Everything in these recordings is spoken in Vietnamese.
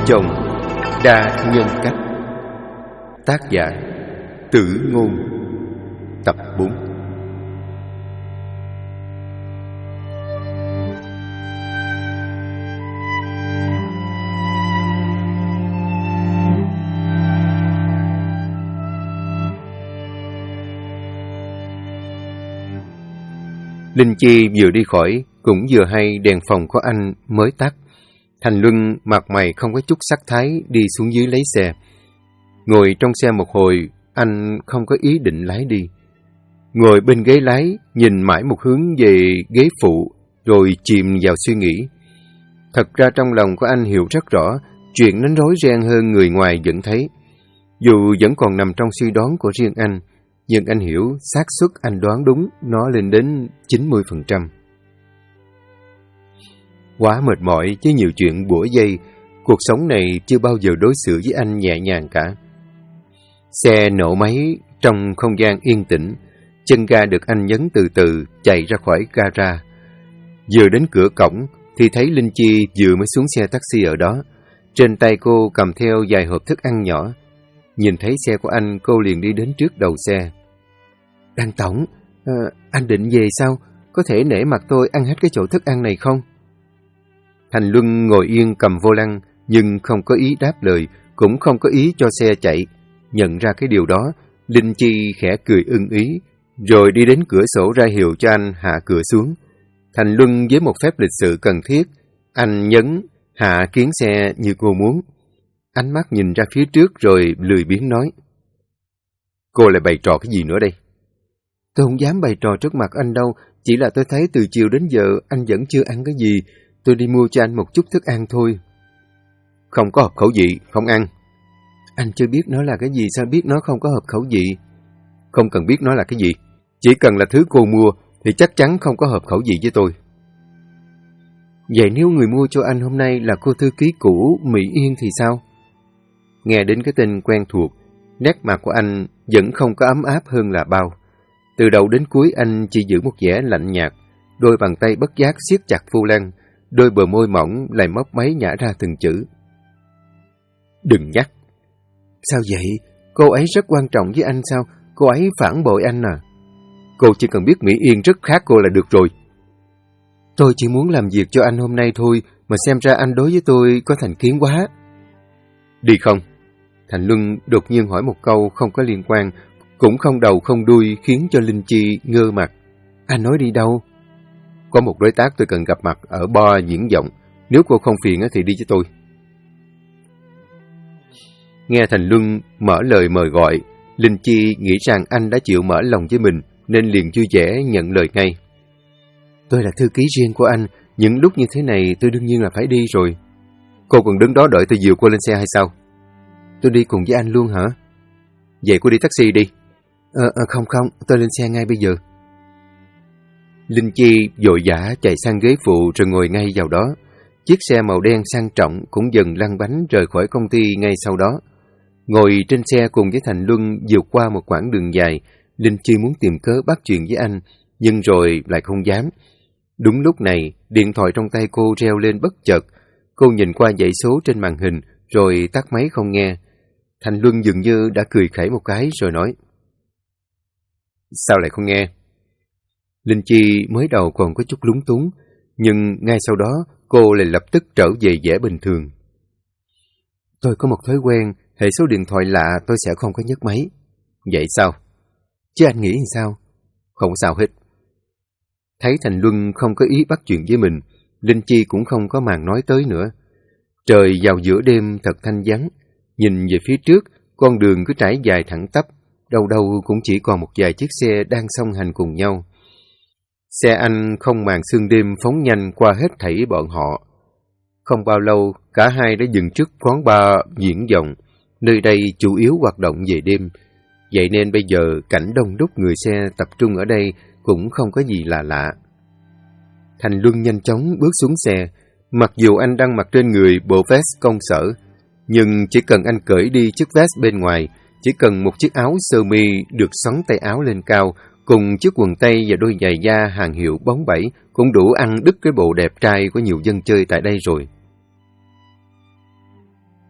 chồng đa nhân cách. Tác giả Tử Ngôn. Tập 4. Linh Chi vừa đi khỏi, cũng vừa hay đèn phòng của anh mới tắt. Thành Luân mặt mày không có chút sắc thái đi xuống dưới lấy xe. Ngồi trong xe một hồi, anh không có ý định lái đi. Ngồi bên ghế lái, nhìn mãi một hướng về ghế phụ, rồi chìm vào suy nghĩ. Thật ra trong lòng của anh hiểu rất rõ, chuyện nó rối ren hơn người ngoài vẫn thấy. Dù vẫn còn nằm trong suy đoán của riêng anh, nhưng anh hiểu xác suất anh đoán đúng nó lên đến 90%. Quá mệt mỏi với nhiều chuyện bủa vây, cuộc sống này chưa bao giờ đối xử với anh nhẹ nhàng cả. Xe nổ máy trong không gian yên tĩnh, chân ga được anh nhấn từ từ chạy ra khỏi gara. Vừa đến cửa cổng thì thấy Linh Chi vừa mới xuống xe taxi ở đó. Trên tay cô cầm theo vài hộp thức ăn nhỏ. Nhìn thấy xe của anh, cô liền đi đến trước đầu xe. Đăng tổng, anh định về sao? Có thể nể mặt tôi ăn hết cái chỗ thức ăn này không? Thành Luân ngồi yên cầm vô lăng, nhưng không có ý đáp lời, cũng không có ý cho xe chạy. Nhận ra cái điều đó, Linh Chi khẽ cười ưng ý, rồi đi đến cửa sổ ra hiệu cho anh hạ cửa xuống. Thành Luân với một phép lịch sự cần thiết, anh nhấn hạ kiến xe như cô muốn. Ánh mắt nhìn ra phía trước rồi lười biếng nói. Cô lại bày trò cái gì nữa đây? Tôi không dám bày trò trước mặt anh đâu, chỉ là tôi thấy từ chiều đến giờ anh vẫn chưa ăn cái gì. Tôi đi mua cho anh một chút thức ăn thôi. Không có hợp khẩu vị, không ăn. Anh chưa biết nó là cái gì, sao biết nó không có hợp khẩu vị? Không cần biết nó là cái gì. Chỉ cần là thứ cô mua thì chắc chắn không có hợp khẩu vị với tôi. Vậy nếu người mua cho anh hôm nay là cô thư ký cũ Mỹ Yên thì sao? Nghe đến cái tên quen thuộc, nét mặt của anh vẫn không có ấm áp hơn là bao. Từ đầu đến cuối anh chỉ giữ một vẻ lạnh nhạt, đôi bàn tay bất giác siết chặt vô lăng, đôi bờ môi mỏng lại mấp máy nhả ra từng chữ. Đừng nhắc. Sao vậy? Cô ấy rất quan trọng với anh sao? Cô ấy phản bội anh à? Cô chỉ cần biết Mỹ Yên rất khác cô là được rồi. Tôi chỉ muốn làm việc cho anh hôm nay thôi, mà xem ra anh đối với tôi có thành kiến quá. Đi không? Thành Luân đột nhiên hỏi một câu không có liên quan, cũng không đầu không đuôi, khiến cho Linh Chi ngơ mặt. Anh nói đi đâu? Có một đối tác tôi cần gặp mặt ở bar diễn vọng. Nếu cô không phiền thì đi với tôi. Nghe Thành Luân mở lời mời gọi, Linh Chi nghĩ rằng anh đã chịu mở lòng với mình, nên liền vui vẻ nhận lời ngay. Tôi là thư ký riêng của anh, những lúc như thế này tôi đương nhiên là phải đi rồi. Cô còn đứng đó đợi tôi dìu cô lên xe hay sao? Tôi đi cùng với anh luôn hả? Vậy cô đi taxi đi. Không, tôi lên xe ngay bây giờ. Linh Chi vội vã chạy sang ghế phụ rồi ngồi ngay vào đó. Chiếc xe màu đen sang trọng cũng dần lăn bánh rời khỏi công ty ngay sau đó. Ngồi trên xe cùng với Thành Luân vượt qua một quãng đường dài, Linh Chi muốn tìm cớ bắt chuyện với anh, nhưng rồi lại không dám. Đúng lúc này, điện thoại trong tay cô reo lên bất chợt. Cô nhìn qua dãy số trên màn hình, rồi tắt máy không nghe. Thành Luân dường như đã cười khẩy một cái rồi nói. Sao lại không nghe? Linh Chi mới đầu còn có chút lúng túng, nhưng ngay sau đó cô lại lập tức trở về vẻ bình thường. Tôi có một thói quen, hệ số điện thoại lạ tôi sẽ không có nhấc máy. Vậy sao? Chứ anh nghĩ sao? Không sao hết. Thấy Thành Luân không có ý bắt chuyện với mình, Linh Chi cũng không có màng nói tới nữa. Trời vào giữa đêm thật thanh vắng, nhìn về phía trước, con đường cứ trải dài thẳng tắp, đâu đâu cũng chỉ còn một vài chiếc xe đang song hành cùng nhau. Xe anh không màng sương đêm phóng nhanh qua hết thảy bọn họ. Không bao lâu, cả hai đã dừng trước quán bar diễn vọng, nơi đây chủ yếu hoạt động về đêm. Vậy nên bây giờ cảnh đông đúc người xe tập trung ở đây cũng không có gì là lạ. Thành Luân nhanh chóng bước xuống xe, mặc dù anh đang mặc trên người bộ vest công sở, nhưng chỉ cần anh cởi đi chiếc vest bên ngoài, chỉ cần một chiếc áo sơ mi được xoắn tay áo lên cao, cùng chiếc quần tây và đôi giày da hàng hiệu bóng bẩy cũng đủ ăn đứt cái bộ đẹp trai của nhiều dân chơi tại đây rồi.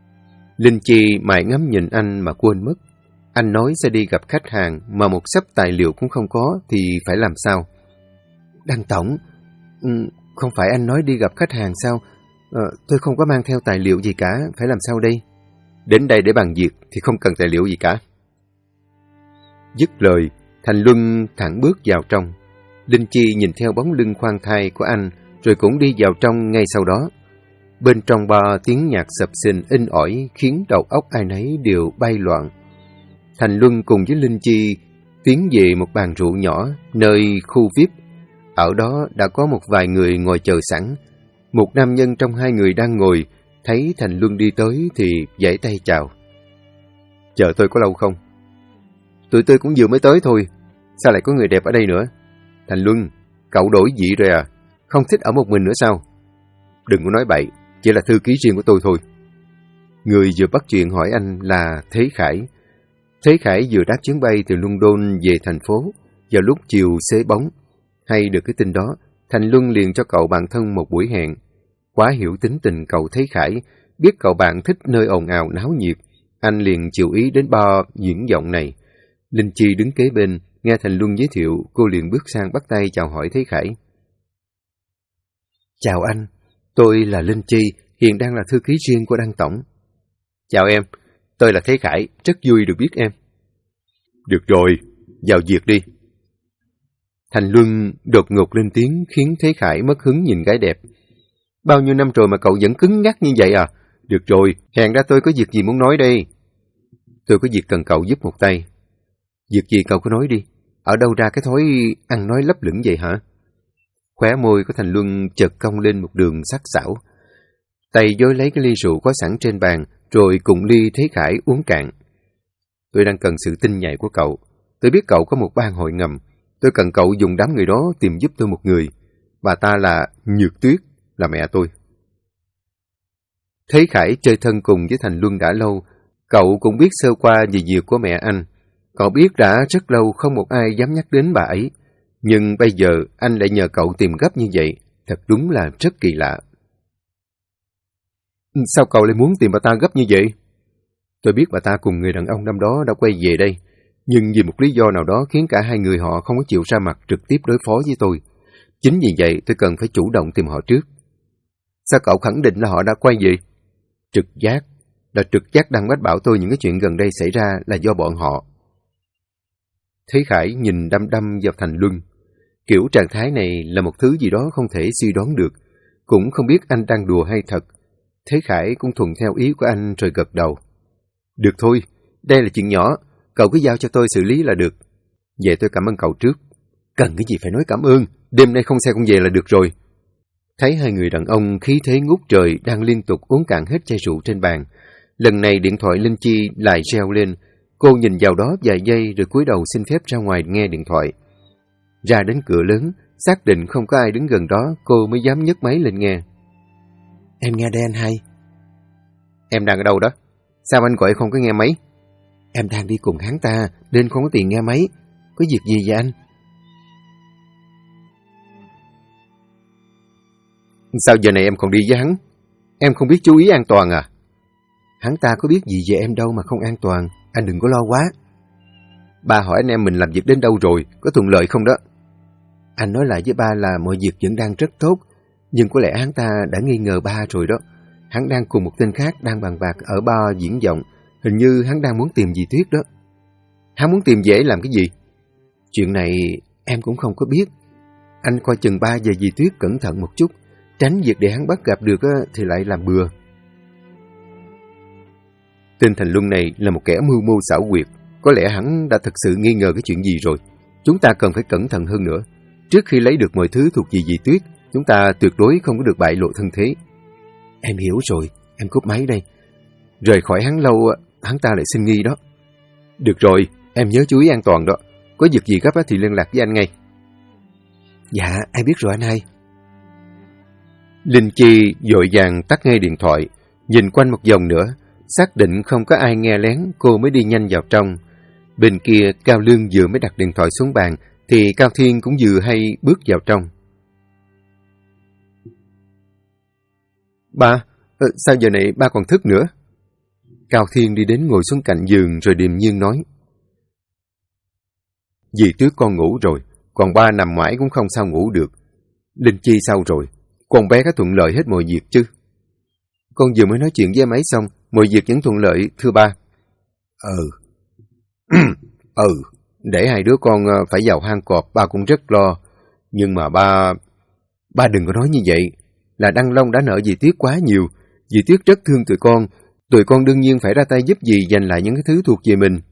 Linh Chi mãi ngắm nhìn anh mà quên mất. Anh nói sẽ đi gặp khách hàng mà một xấp tài liệu cũng không có thì phải làm sao? Đăng tổng, không phải anh nói đi gặp khách hàng sao? Tôi không có mang theo tài liệu gì cả, phải làm sao đây? Đến đây để bàn việc thì không cần tài liệu gì cả. Dứt lời, Thành Luân thẳng bước vào trong. Linh Chi nhìn theo bóng lưng khoan thai của anh rồi cũng đi vào trong ngay sau đó. Bên trong bar tiếng nhạc sập sình in ỏi khiến đầu óc ai nấy đều bay loạn. Thành Luân cùng với Linh Chi tiến về một bàn rượu nhỏ nơi khu VIP. Ở đó đã có một vài người ngồi chờ sẵn. Một nam nhân trong hai người đang ngồi, thấy Thành Luân đi tới thì giãy tay chào. Chờ tôi có lâu không? Tụi tôi cũng vừa mới tới thôi. Sao lại có người đẹp ở đây nữa? Thành Luân, cậu đổi vị rồi à? Không thích ở một mình nữa sao? Đừng có nói bậy, chỉ là thư ký riêng của tôi thôi. Người vừa bắt chuyện hỏi anh là Thế Khải. Thế Khải vừa đáp chuyến bay từ London về thành phố vào lúc chiều xế bóng. Hay được cái tin đó, Thành Luân liền cho cậu bạn thân một buổi hẹn. Quá hiểu tính tình cậu Thế Khải, biết cậu bạn thích nơi ồn ào náo nhiệt, anh liền chịu ý đến bar diễn giọng này. Linh Chi đứng kế bên, nghe Thành Luân giới thiệu, cô liền bước sang bắt tay chào hỏi Thế Khải. Chào anh, tôi là Linh Chi, hiện đang là thư ký riêng của Đăng tổng. Chào em, tôi là Thế Khải, rất vui được biết em. Được rồi, vào việc đi. Thành Luân đột ngột lên tiếng khiến Thế Khải mất hứng nhìn gái đẹp. Bao nhiêu năm rồi mà cậu vẫn cứng nhắc như vậy à? Được rồi, hẹn ra tôi có việc gì muốn nói đây. Tôi có việc cần cậu giúp một tay. Việc gì cậu cứ nói đi. Ở đâu ra cái thói ăn nói lấp lửng vậy hả? Khóe môi của Thành Luân chợt cong lên một đường sắc sảo. Tay vối lấy cái ly rượu có sẵn trên bàn, rồi cùng ly Thế Khải uống cạn. Tôi đang cần sự tinh nhạy của cậu. Tôi biết cậu có một ban hội ngầm. Tôi cần cậu dùng đám người đó tìm giúp tôi một người. Bà ta là Nhược Tuyết, là mẹ tôi. Thế Khải chơi thân cùng với Thành Luân đã lâu. Cậu cũng biết sơ qua về việc của mẹ anh. Cậu biết đã rất lâu không một ai dám nhắc đến bà ấy. Nhưng bây giờ anh lại nhờ cậu tìm gấp như vậy. Thật đúng là rất kỳ lạ. Sao cậu lại muốn tìm bà ta gấp như vậy? Tôi biết bà ta cùng người đàn ông năm đó đã quay về đây. Nhưng vì một lý do nào đó khiến cả hai người họ không có chịu ra mặt trực tiếp đối phó với tôi. Chính vì vậy tôi cần phải chủ động tìm họ trước. Sao cậu khẳng định là họ đã quay về? Trực giác. Là trực giác đang mách bảo tôi những cái chuyện gần đây xảy ra là do bọn họ. Thế Khải nhìn đăm đăm vào Thành Luân. Kiểu trạng thái này là một thứ gì đó không thể suy đoán được. Cũng không biết anh đang đùa hay thật. Thế Khải cũng thuận theo ý của anh rồi gật đầu. Được thôi, đây là chuyện nhỏ. Cậu cứ giao cho tôi xử lý là được. Vậy tôi cảm ơn cậu trước. Cần cái gì phải nói cảm ơn. Đêm nay không xe không về là được rồi. Thấy hai người đàn ông khí thế ngút trời đang liên tục uống cạn hết chai rượu trên bàn. Lần này điện thoại Linh Chi lại reo lên. Cô nhìn vào đó vài giây rồi cúi đầu xin phép ra ngoài nghe điện thoại. Ra đến cửa lớn, xác định không có ai đứng gần đó, cô mới dám nhấc máy lên nghe. Em nghe đây anh hai. Em đang ở đâu đó? Sao anh gọi không có nghe máy? Em đang đi cùng hắn ta, nên không có tiền nghe máy. Có việc gì vậy anh? Sao giờ này em còn đi với hắn? Em không biết chú ý an toàn à? Hắn ta có biết gì về em đâu mà không an toàn. Anh đừng có lo quá. Ba hỏi anh em mình làm việc đến đâu rồi, có thuận lợi không đó? Anh nói lại với ba là mọi việc vẫn đang rất tốt, nhưng có lẽ hắn ta đã nghi ngờ ba rồi đó. Hắn đang cùng một tên khác đang bàn bạc ở bar diễn vọng. Hình như hắn đang muốn tìm dì Tuyết đó. Hắn muốn tìm dễ làm cái gì? Chuyện này em cũng không có biết. Anh coi chừng ba và dì Tuyết cẩn thận một chút, tránh việc để hắn bắt gặp được thì lại làm bừa. Tên Thành Luân này là một kẻ mưu mô xảo quyệt. Có lẽ hắn đã thực sự nghi ngờ cái chuyện gì rồi. Chúng ta cần phải cẩn thận hơn nữa. Trước khi lấy được mọi thứ thuộc về dì Tuyết, chúng ta tuyệt đối không có được bại lộ thân thế. Em hiểu rồi, em cúp máy đây. Rời khỏi hắn lâu, hắn ta lại sinh nghi đó. Được rồi, em nhớ chú ý an toàn đó. Có việc gì gấp thì liên lạc với anh ngay. Dạ, ai biết rồi anh hai. Linh Chi vội vàng tắt ngay điện thoại, nhìn quanh một vòng nữa, xác định không có ai nghe lén, cô mới đi nhanh vào trong. Bên kia, Cao Lương vừa mới đặt điện thoại xuống bàn, thì Cao Thiên cũng vừa hay bước vào trong. Ba, sao giờ này ba còn thức nữa? Cao Thiên đi đến ngồi xuống cạnh giường rồi điềm nhiên nói. Dì Tuyết con ngủ rồi, còn ba nằm mãi cũng không sao ngủ được. Linh Chi sao rồi? Con bé có thuận lợi hết mọi việc chứ? Con vừa mới nói chuyện với em ấy xong, mọi việc vẫn thuận lợi, thưa ba. Để hai đứa con phải vào hang cọp, ba cũng rất lo. Nhưng mà ba đừng có nói như vậy. Là Đăng Long đã nợ dì Tuyết quá nhiều. Dì Tuyết rất thương tụi con đương nhiên phải ra tay giúp dì giành lại những cái thứ thuộc về mình.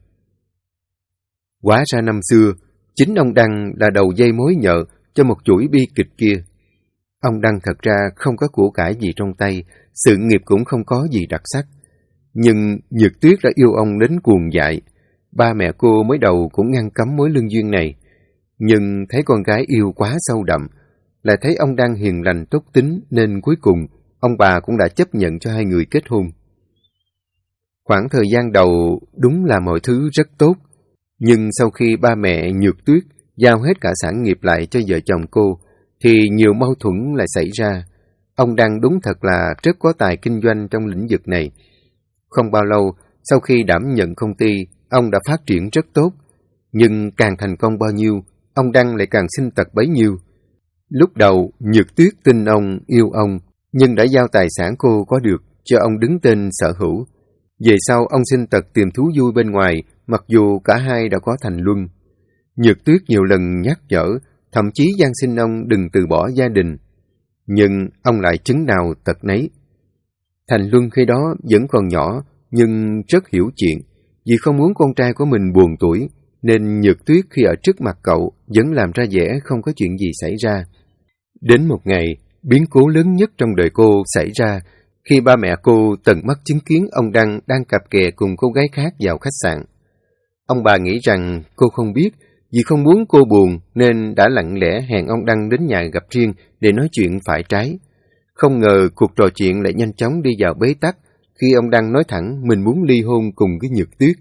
Hóa ra năm xưa, chính ông Đăng là đầu dây mối nhợ cho một chuỗi bi kịch kia. Ông Đăng thật ra không có của cải gì trong tay, sự nghiệp cũng không có gì đặc sắc. Nhưng Nhược Tuyết đã yêu ông đến cuồng dại. Ba mẹ cô mới đầu cũng ngăn cấm mối lương duyên này. Nhưng thấy con gái yêu quá sâu đậm, lại thấy ông Đăng hiền lành tốt tính nên cuối cùng ông bà cũng đã chấp nhận cho hai người kết hôn. Khoảng thời gian đầu đúng là mọi thứ rất tốt. Nhưng sau khi ba mẹ Nhược Tuyết giao hết cả sản nghiệp lại cho vợ chồng cô, thì nhiều mâu thuẫn lại xảy ra. Ông Đăng đúng thật là rất có tài kinh doanh trong lĩnh vực này. Không bao lâu, sau khi đảm nhận công ty, ông đã phát triển rất tốt. Nhưng càng thành công bao nhiêu, ông Đăng lại càng sinh tật bấy nhiêu. Lúc đầu, Nhược Tuyết tin ông, yêu ông, nhưng đã giao tài sản cô có được cho ông đứng tên sở hữu. Về sau, ông sinh tật tìm thú vui bên ngoài, mặc dù cả hai đã có thành luân. Nhược Tuyết nhiều lần nhắc nhở, thậm chí van xin ông đừng từ bỏ gia đình. Nhưng ông lại chứng nào tật nấy. Thành Luân khi đó vẫn còn nhỏ, nhưng rất hiểu chuyện. Vì không muốn con trai của mình buồn tuổi, nên Nhược Tuyết khi ở trước mặt cậu vẫn làm ra vẻ không có chuyện gì xảy ra. Đến một ngày, biến cố lớn nhất trong đời cô xảy ra khi ba mẹ cô tận mắt chứng kiến ông Đăng đang cặp kè cùng cô gái khác vào khách sạn. Ông bà nghĩ rằng cô không biết, vì không muốn cô buồn nên đã lặng lẽ hẹn ông Đăng đến nhà gặp riêng để nói chuyện phải trái. Không ngờ cuộc trò chuyện lại nhanh chóng đi vào bế tắc khi ông Đăng nói thẳng mình muốn ly hôn cùng với Nhược Tuyết.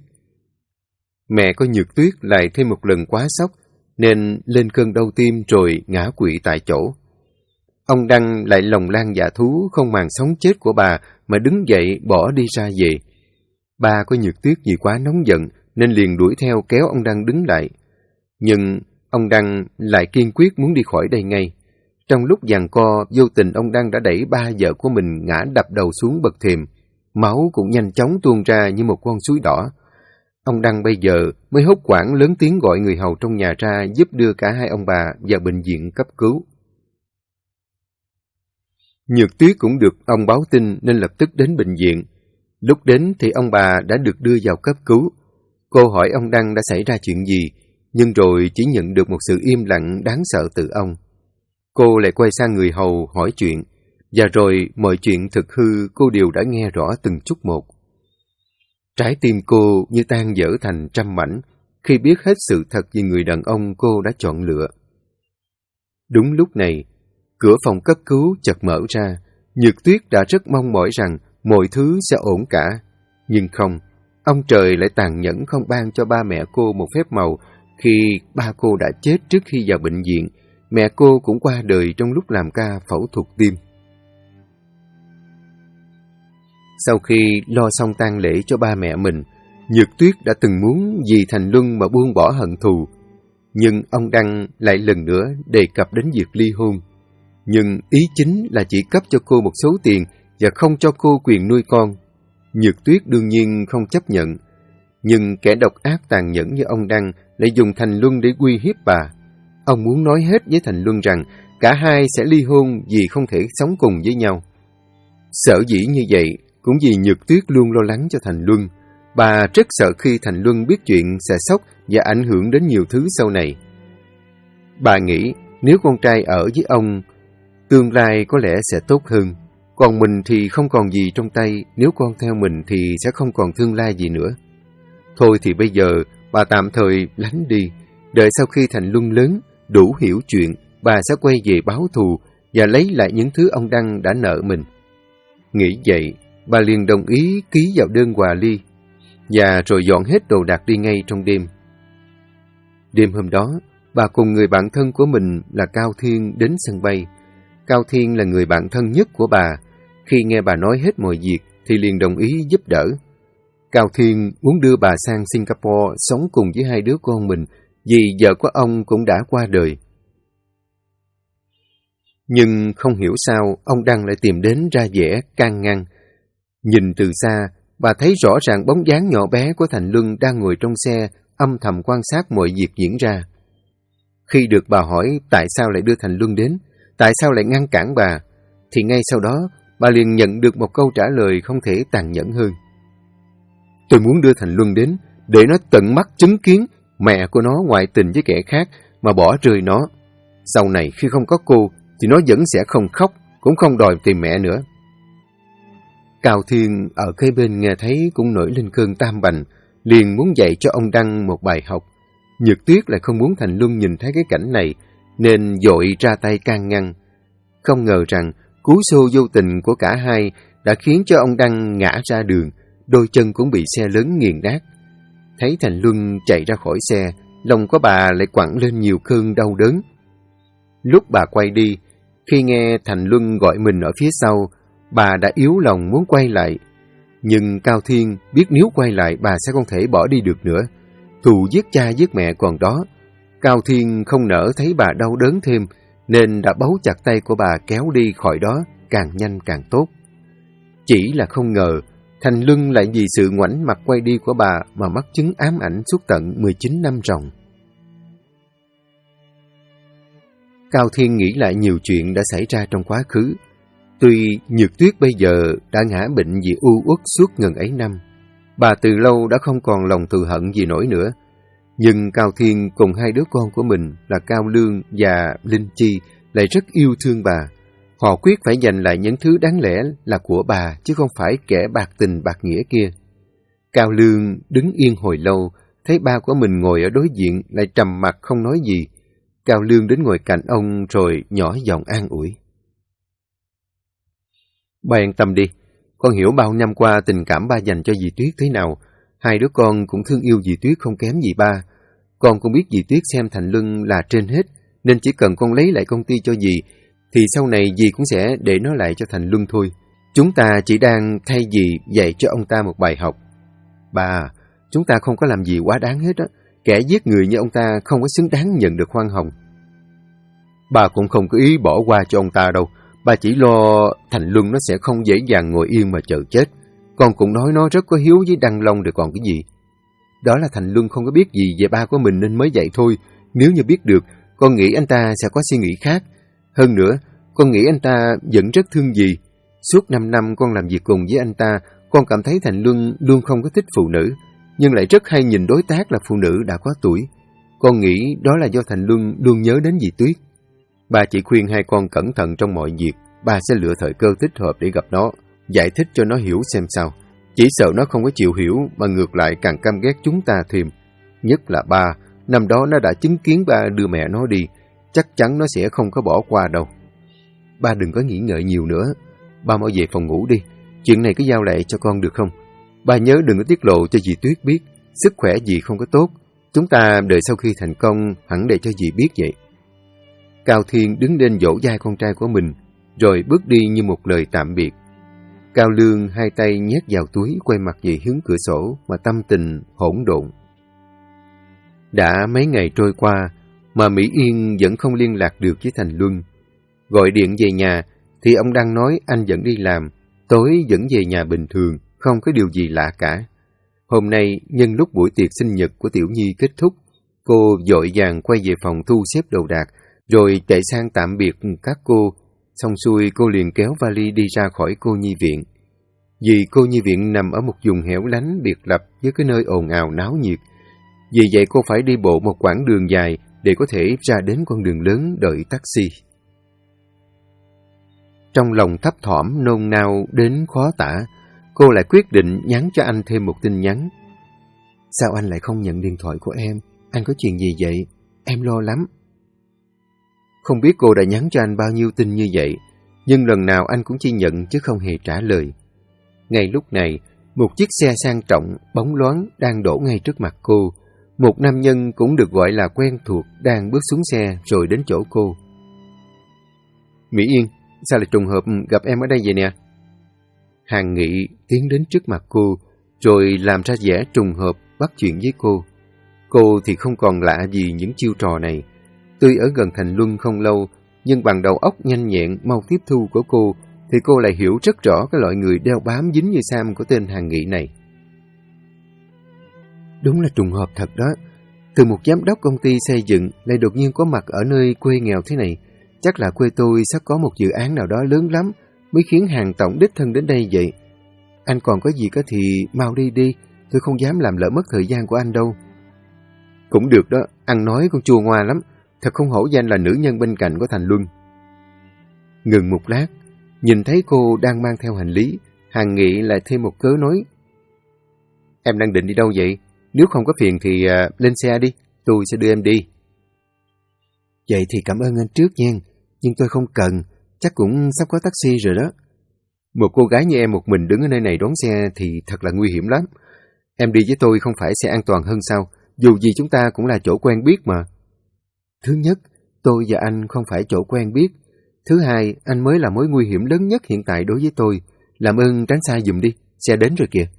Mẹ của Nhược Tuyết lại thêm một lần quá sốc nên lên cơn đau tim rồi ngã quỵ tại chỗ. Ông Đăng lại lòng lan dạ thú không màng sống chết của bà mà đứng dậy bỏ đi ra về. Ba của Nhược Tuyết vì quá nóng giận nên liền đuổi theo kéo ông Đăng đứng lại. Nhưng ông Đăng lại kiên quyết muốn đi khỏi đây ngay. Trong lúc giằng co, vô tình ông Đăng đã đẩy ba vợ của mình ngã đập đầu xuống bậc thềm. Máu cũng nhanh chóng tuôn ra như một con suối đỏ. Ông Đăng bây giờ mới hốt hoảng lớn tiếng gọi người hầu trong nhà ra giúp đưa cả hai ông bà vào bệnh viện cấp cứu. Nhược Tuyết cũng được ông báo tin nên lập tức đến bệnh viện. Lúc đến thì ông bà đã được đưa vào cấp cứu. Cô hỏi ông Đăng đã xảy ra chuyện gì, nhưng rồi chỉ nhận được một sự im lặng đáng sợ từ ông. Cô lại quay sang người hầu hỏi chuyện, và rồi mọi chuyện thực hư cô đều đã nghe rõ từng chút một. Trái tim cô như tan vỡ thành trăm mảnh khi biết hết sự thật về người đàn ông cô đã chọn lựa. Đúng lúc này, cửa phòng cấp cứu chợt mở ra. Nhược Tuyết đã rất mong mỏi rằng mọi thứ sẽ ổn cả. Nhưng không, ông trời lại tàn nhẫn không ban cho ba mẹ cô một phép màu khi ba cô đã chết trước khi vào bệnh viện. Mẹ cô cũng qua đời trong lúc làm ca phẫu thuật tim. Sau khi lo xong tang lễ cho ba mẹ mình, Nhược Tuyết đã từng muốn vì Thành Luân mà buông bỏ hận thù. Nhưng ông Đăng lại lần nữa đề cập đến việc ly hôn. Nhưng ý chính là chỉ cấp cho cô một số tiền và không cho cô quyền nuôi con. Nhược Tuyết đương nhiên không chấp nhận. Nhưng kẻ độc ác tàn nhẫn như ông Đăng lại dùng Thành Luân để uy hiếp bà. Ông muốn nói hết với Thành Luân rằng cả hai sẽ ly hôn vì không thể sống cùng với nhau. Sở dĩ như vậy cũng vì Nhược Tuyết luôn lo lắng cho Thành Luân. Bà rất sợ khi Thành Luân biết chuyện sẽ sốc và ảnh hưởng đến nhiều thứ sau này. Bà nghĩ nếu con trai ở với ông, tương lai có lẽ sẽ tốt hơn. Còn mình thì không còn gì trong tay, nếu con theo mình thì sẽ không còn tương lai gì nữa. Thôi thì bây giờ bà tạm thời lánh đi, đợi sau khi Thành Luân lớn, đủ hiểu chuyện, bà sẽ quay về báo thù và lấy lại những thứ ông Đăng đã nợ mình. Nghĩ vậy, bà liền đồng ý ký vào đơn hòa ly, và rồi dọn hết đồ đạc đi ngay trong đêm. Đêm hôm đó, bà cùng người bạn thân của mình là Cao Thiên đến sân bay. Cao Thiên là người bạn thân nhất của bà. Khi nghe bà nói hết mọi việc thì liền đồng ý giúp đỡ. Cao Thiên muốn đưa bà sang Singapore sống cùng với 2 đứa con mình vì vợ của ông cũng đã qua đời. Nhưng không hiểu sao ông Đăng lại tìm đến ra vẻ can ngăn. Nhìn từ xa, bà thấy rõ ràng bóng dáng nhỏ bé của Thành Luân đang ngồi trong xe, âm thầm quan sát mọi việc diễn ra. Khi được bà hỏi tại sao lại đưa Thành Luân đến, tại sao lại ngăn cản bà, thì ngay sau đó bà liền nhận được một câu trả lời không thể tàn nhẫn hơn. Tôi muốn đưa Thành Luân đến để nó tận mắt chứng kiến mẹ của nó ngoại tình với kẻ khác mà bỏ rơi nó. Sau này khi không có cô thì nó vẫn sẽ không khóc, cũng không đòi tìm mẹ nữa. Cao Thiên ở kế bên nghe thấy cũng nổi lên cơn tam bành, liền muốn dạy cho ông Đăng một bài học. Nhược Tuyết lại không muốn Thành Luân nhìn thấy cái cảnh này, nên vội ra tay can ngăn. Không ngờ rằng cú xô vô tình của cả hai đã khiến cho ông Đăng ngã ra đường, đôi chân cũng bị xe lớn nghiền nát. Thấy Thành Luân chạy ra khỏi xe, lòng của bà lại quặn lên nhiều cơn đau đớn. Lúc bà quay đi, khi nghe Thành Luân gọi mình ở phía sau, bà đã yếu lòng muốn quay lại. Nhưng Cao Thiên biết nếu quay lại bà sẽ không thể bỏ đi được nữa. Thù giết cha giết mẹ còn đó. Cao Thiên không nỡ thấy bà đau đớn thêm, nên đã bấu chặt tay của bà kéo đi khỏi đó càng nhanh càng tốt. Chỉ là không ngờ, Thành Luân lại vì sự ngoảnh mặt quay đi của bà mà mắc chứng ám ảnh suốt tận 19 năm ròng. Cao Thiên nghĩ lại nhiều chuyện đã xảy ra trong quá khứ. Tuy Nhược Tuyết bây giờ đã ngã bệnh vì u uất suốt ngần ấy năm, bà từ lâu đã không còn lòng thù hận gì nổi nữa. Nhưng Cao Thiên cùng 2 đứa con của mình là Cao Lương và Linh Chi lại rất yêu thương bà. Họ quyết phải giành lại những thứ đáng lẽ là của bà, chứ không phải kẻ bạc tình bạc nghĩa kia. Cao Lương đứng yên hồi lâu, thấy ba của mình ngồi ở đối diện lại trầm mặc không nói gì. Cao Lương đến ngồi cạnh ông rồi nhỏ giọng an ủi. Ba yên tâm đi, con hiểu bao năm qua tình cảm ba dành cho dì Tuyết thế nào. 2 đứa con cũng thương yêu dì Tuyết không kém gì ba. Con cũng biết dì Tuyết xem Thành Luân là trên hết, nên chỉ cần con lấy lại công ty cho dì, thì sau này dì cũng sẽ để nó lại cho Thành Luân thôi. Chúng ta chỉ đang thay dì dạy cho ông ta một bài học. Ba, chúng ta không có làm gì quá đáng hết á. Kẻ giết người như ông ta không có xứng đáng nhận được khoan hồng. Ba cũng không có ý bỏ qua cho ông ta đâu. Ba chỉ lo Thành Luân nó sẽ không dễ dàng ngồi yên mà chờ chết. Con cũng nói nó rất có hiếu với Đăng Long rồi còn cái gì. Đó là Thành Luân không có biết gì về ba của mình nên mới vậy thôi. Nếu như biết được, con nghĩ anh ta sẽ có suy nghĩ khác. Hơn nữa, con nghĩ anh ta vẫn rất thương dì. Suốt 5 năm con làm việc cùng với anh ta, con cảm thấy Thành Luân luôn không có thích phụ nữ, nhưng lại rất hay nhìn đối tác là phụ nữ đã có tuổi. Con nghĩ đó là do Thành Luân luôn nhớ đến dì Tuyết. Ba chỉ khuyên 2 con cẩn thận trong mọi việc. Ba sẽ lựa thời cơ thích hợp để gặp nó, giải thích cho nó hiểu xem sao. Chỉ sợ nó không có chịu hiểu mà ngược lại càng căm ghét chúng ta thêm. Nhất là ba, năm đó nó đã chứng kiến ba đưa mẹ nó đi, chắc chắn nó sẽ không có bỏ qua đâu. Ba đừng có nghĩ ngợi nhiều nữa. Ba mau về phòng ngủ đi. Chuyện này cứ giao lại cho con được không? Ba nhớ đừng có tiết lộ cho dì Tuyết biết. Sức khỏe dì không có tốt. Chúng ta đợi sau khi thành công hẳn để cho dì biết vậy. Cao Thiên đứng lên vỗ vai con trai của mình, rồi bước đi như một lời tạm biệt. Cao Lương 2 tay nhét vào túi, quay mặt về hướng cửa sổ mà tâm tình hỗn độn. Đã mấy ngày trôi qua mà Mỹ Yên vẫn không liên lạc được với Thành Luân. Gọi điện về nhà thì ông Đăng nói anh vẫn đi làm, tối vẫn về nhà bình thường, không có điều gì lạ cả. Hôm nay, nhân lúc buổi tiệc sinh nhật của Tiểu Nhi kết thúc, cô vội vàng quay về phòng thu xếp đồ đạc, rồi chạy sang tạm biệt các cô. Xong xuôi cô liền kéo vali đi ra khỏi cô nhi viện. Vì cô nhi viện nằm ở một vùng hẻo lánh biệt lập với cái nơi ồn ào náo nhiệt. Vì vậy cô phải đi bộ một quãng đường dài để có thể ra đến con đường lớn đợi taxi. Trong lòng thấp thỏm nôn nao đến khó tả, cô lại quyết định nhắn cho anh thêm một tin nhắn. Sao anh lại không nhận điện thoại của em? Anh có chuyện gì vậy? Em lo lắm. Không biết cô đã nhắn cho anh bao nhiêu tin như vậy, nhưng lần nào anh cũng chỉ nhận chứ không hề trả lời. Ngay lúc này, một chiếc xe sang trọng, bóng loáng đang đổ ngay trước mặt cô. Một nam nhân cũng được gọi là quen thuộc đang bước xuống xe rồi đến chỗ cô. Mỹ Yên, sao lại trùng hợp gặp em ở đây vậy nè? Hàng Nghị tiến đến trước mặt cô, rồi làm ra vẻ trùng hợp bắt chuyện với cô. Cô thì không còn lạ gì những chiêu trò này. Tuy ở gần Thành Luân không lâu, nhưng bằng đầu óc nhanh nhẹn, mau tiếp thu của cô, thì cô lại hiểu rất rõ cái loại người đeo bám dính như Sam của tên Hàng Nghị này. Đúng là trùng hợp thật đó. Từ một giám đốc công ty xây dựng lại đột nhiên có mặt ở nơi quê nghèo thế này. Chắc là quê tôi sắp có một dự án nào đó lớn lắm mới khiến Hàng tổng đích thân đến đây vậy. Anh còn có gì có thì mau đi đi, tôi không dám làm lỡ mất thời gian của anh đâu. Cũng được đó, ăn nói con chua ngoa lắm, thật không hổ danh là nữ nhân bên cạnh của Thành Luân. Ngừng một lát, nhìn thấy cô đang mang theo hành lý, Hàng Nghị lại thêm một cớ nói. Em đang định đi đâu vậy? Nếu không có phiền thì lên xe đi, tôi sẽ đưa em đi. Vậy thì cảm ơn anh trước nha, nhưng tôi không cần, chắc cũng sắp có taxi rồi đó. Một cô gái như em một mình đứng ở nơi này đón xe thì thật là nguy hiểm lắm. Em đi với tôi không phải sẽ an toàn hơn sao? Dù gì chúng ta cũng là chỗ quen biết mà. Thứ nhất, tôi và anh không phải chỗ quen biết. Thứ hai, anh mới là mối nguy hiểm lớn nhất hiện tại đối với tôi. Làm ơn tránh xa giùm đi, xe đến rồi kìa.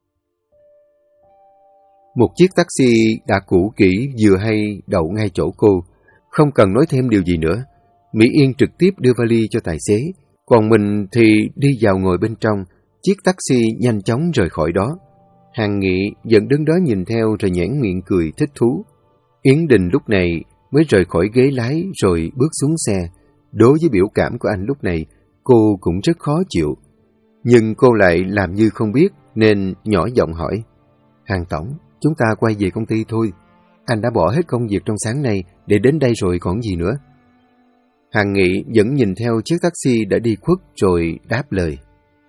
Một chiếc taxi đã cũ kỹ vừa hay đậu ngay chỗ cô. Không cần nói thêm điều gì nữa. Mỹ Yên trực tiếp đưa vali cho tài xế, còn mình thì đi vào ngồi bên trong. Chiếc taxi nhanh chóng rời khỏi đó. Hàng Nghị vẫn đứng đó nhìn theo rồi nhoẻn miệng cười thích thú. Yến Đình lúc này mới rời khỏi ghế lái rồi bước xuống xe. Đối với biểu cảm của anh lúc này, cô cũng rất khó chịu. Nhưng cô lại làm như không biết nên nhỏ giọng hỏi. Hàng tổng, chúng ta quay về công ty thôi. Anh đã bỏ hết công việc trong sáng nay để đến đây rồi còn gì nữa. Hàng Nghị vẫn nhìn theo chiếc taxi đã đi khuất rồi đáp lời.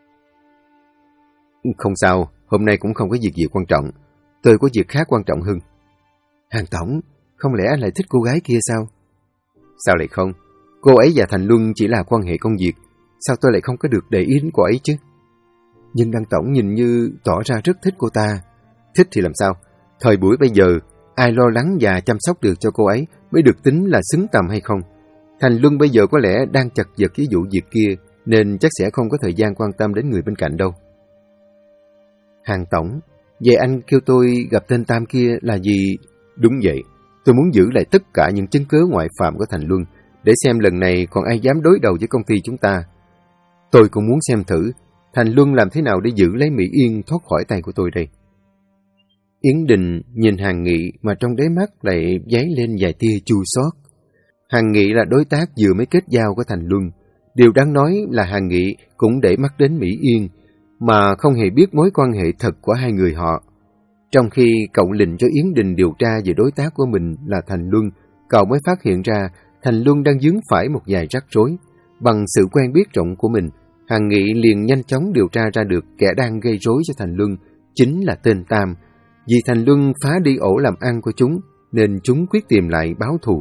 Không sao, hôm nay cũng không có việc gì quan trọng. Tôi có việc khác quan trọng hơn. Hàng tổng, không lẽ anh lại thích cô gái kia sao? Sao lại không? Cô ấy và Thành Luân chỉ là quan hệ công việc. Sao tôi lại không có được để ý đến cô ấy chứ? Nhưng Đăng tổng nhìn như tỏ ra rất thích cô ta. Thích thì làm sao? Thời buổi bây giờ, ai lo lắng và chăm sóc được cho cô ấy mới được tính là xứng tầm hay không? Thành Luân bây giờ có lẽ đang chật vật với vụ việc kia, nên chắc sẽ không có thời gian quan tâm đến người bên cạnh đâu. Hàng tổng, vậy anh kêu tôi gặp tên Tam kia là gì? Đúng vậy, tôi muốn giữ lại tất cả những chứng cứ ngoại phạm của Thành Luân, để xem lần này còn ai dám đối đầu với công ty chúng ta. Tôi cũng muốn xem thử, Thành Luân làm thế nào để giữ lấy Mỹ Yên thoát khỏi tay của tôi đây. Yến Đình nhìn Hàng Nghị mà trong đáy mắt lại dấy lên vài tia chua xót. Hàng Nghị là đối tác vừa mới kết giao của Thành Luân. Điều đáng nói là Hàng Nghị cũng để mắt đến Mỹ Yên, mà không hề biết mối quan hệ thật của hai người họ. Trong khi cậu lệnh cho Yến Đình điều tra về đối tác của mình là Thành Luân, cậu mới phát hiện ra Thành Luân đang vướng phải một vài rắc rối. Bằng sự quen biết rộng của mình, Hàng Nghị liền nhanh chóng điều tra ra được kẻ đang gây rối cho Thành Luân chính là tên Tam. Vì Thành Luân phá đi ổ làm ăn của chúng, nên chúng quyết tìm lại báo thù.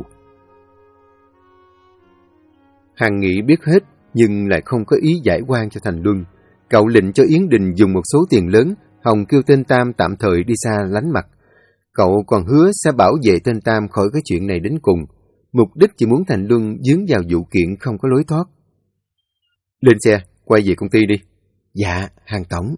Hàng Nghị biết hết, nhưng lại không có ý giải oan cho Thành Luân. Cậu lệnh cho Yến Đình dùng một số tiền lớn, hòng kêu tên Tam tạm thời đi xa lánh mặt. Cậu còn hứa sẽ bảo vệ tên Tam khỏi cái chuyện này đến cùng. Mục đích chỉ muốn Thành Luân dướng vào vụ kiện không có lối thoát. Lên xe, quay về công ty đi. Dạ, Hàng tổng.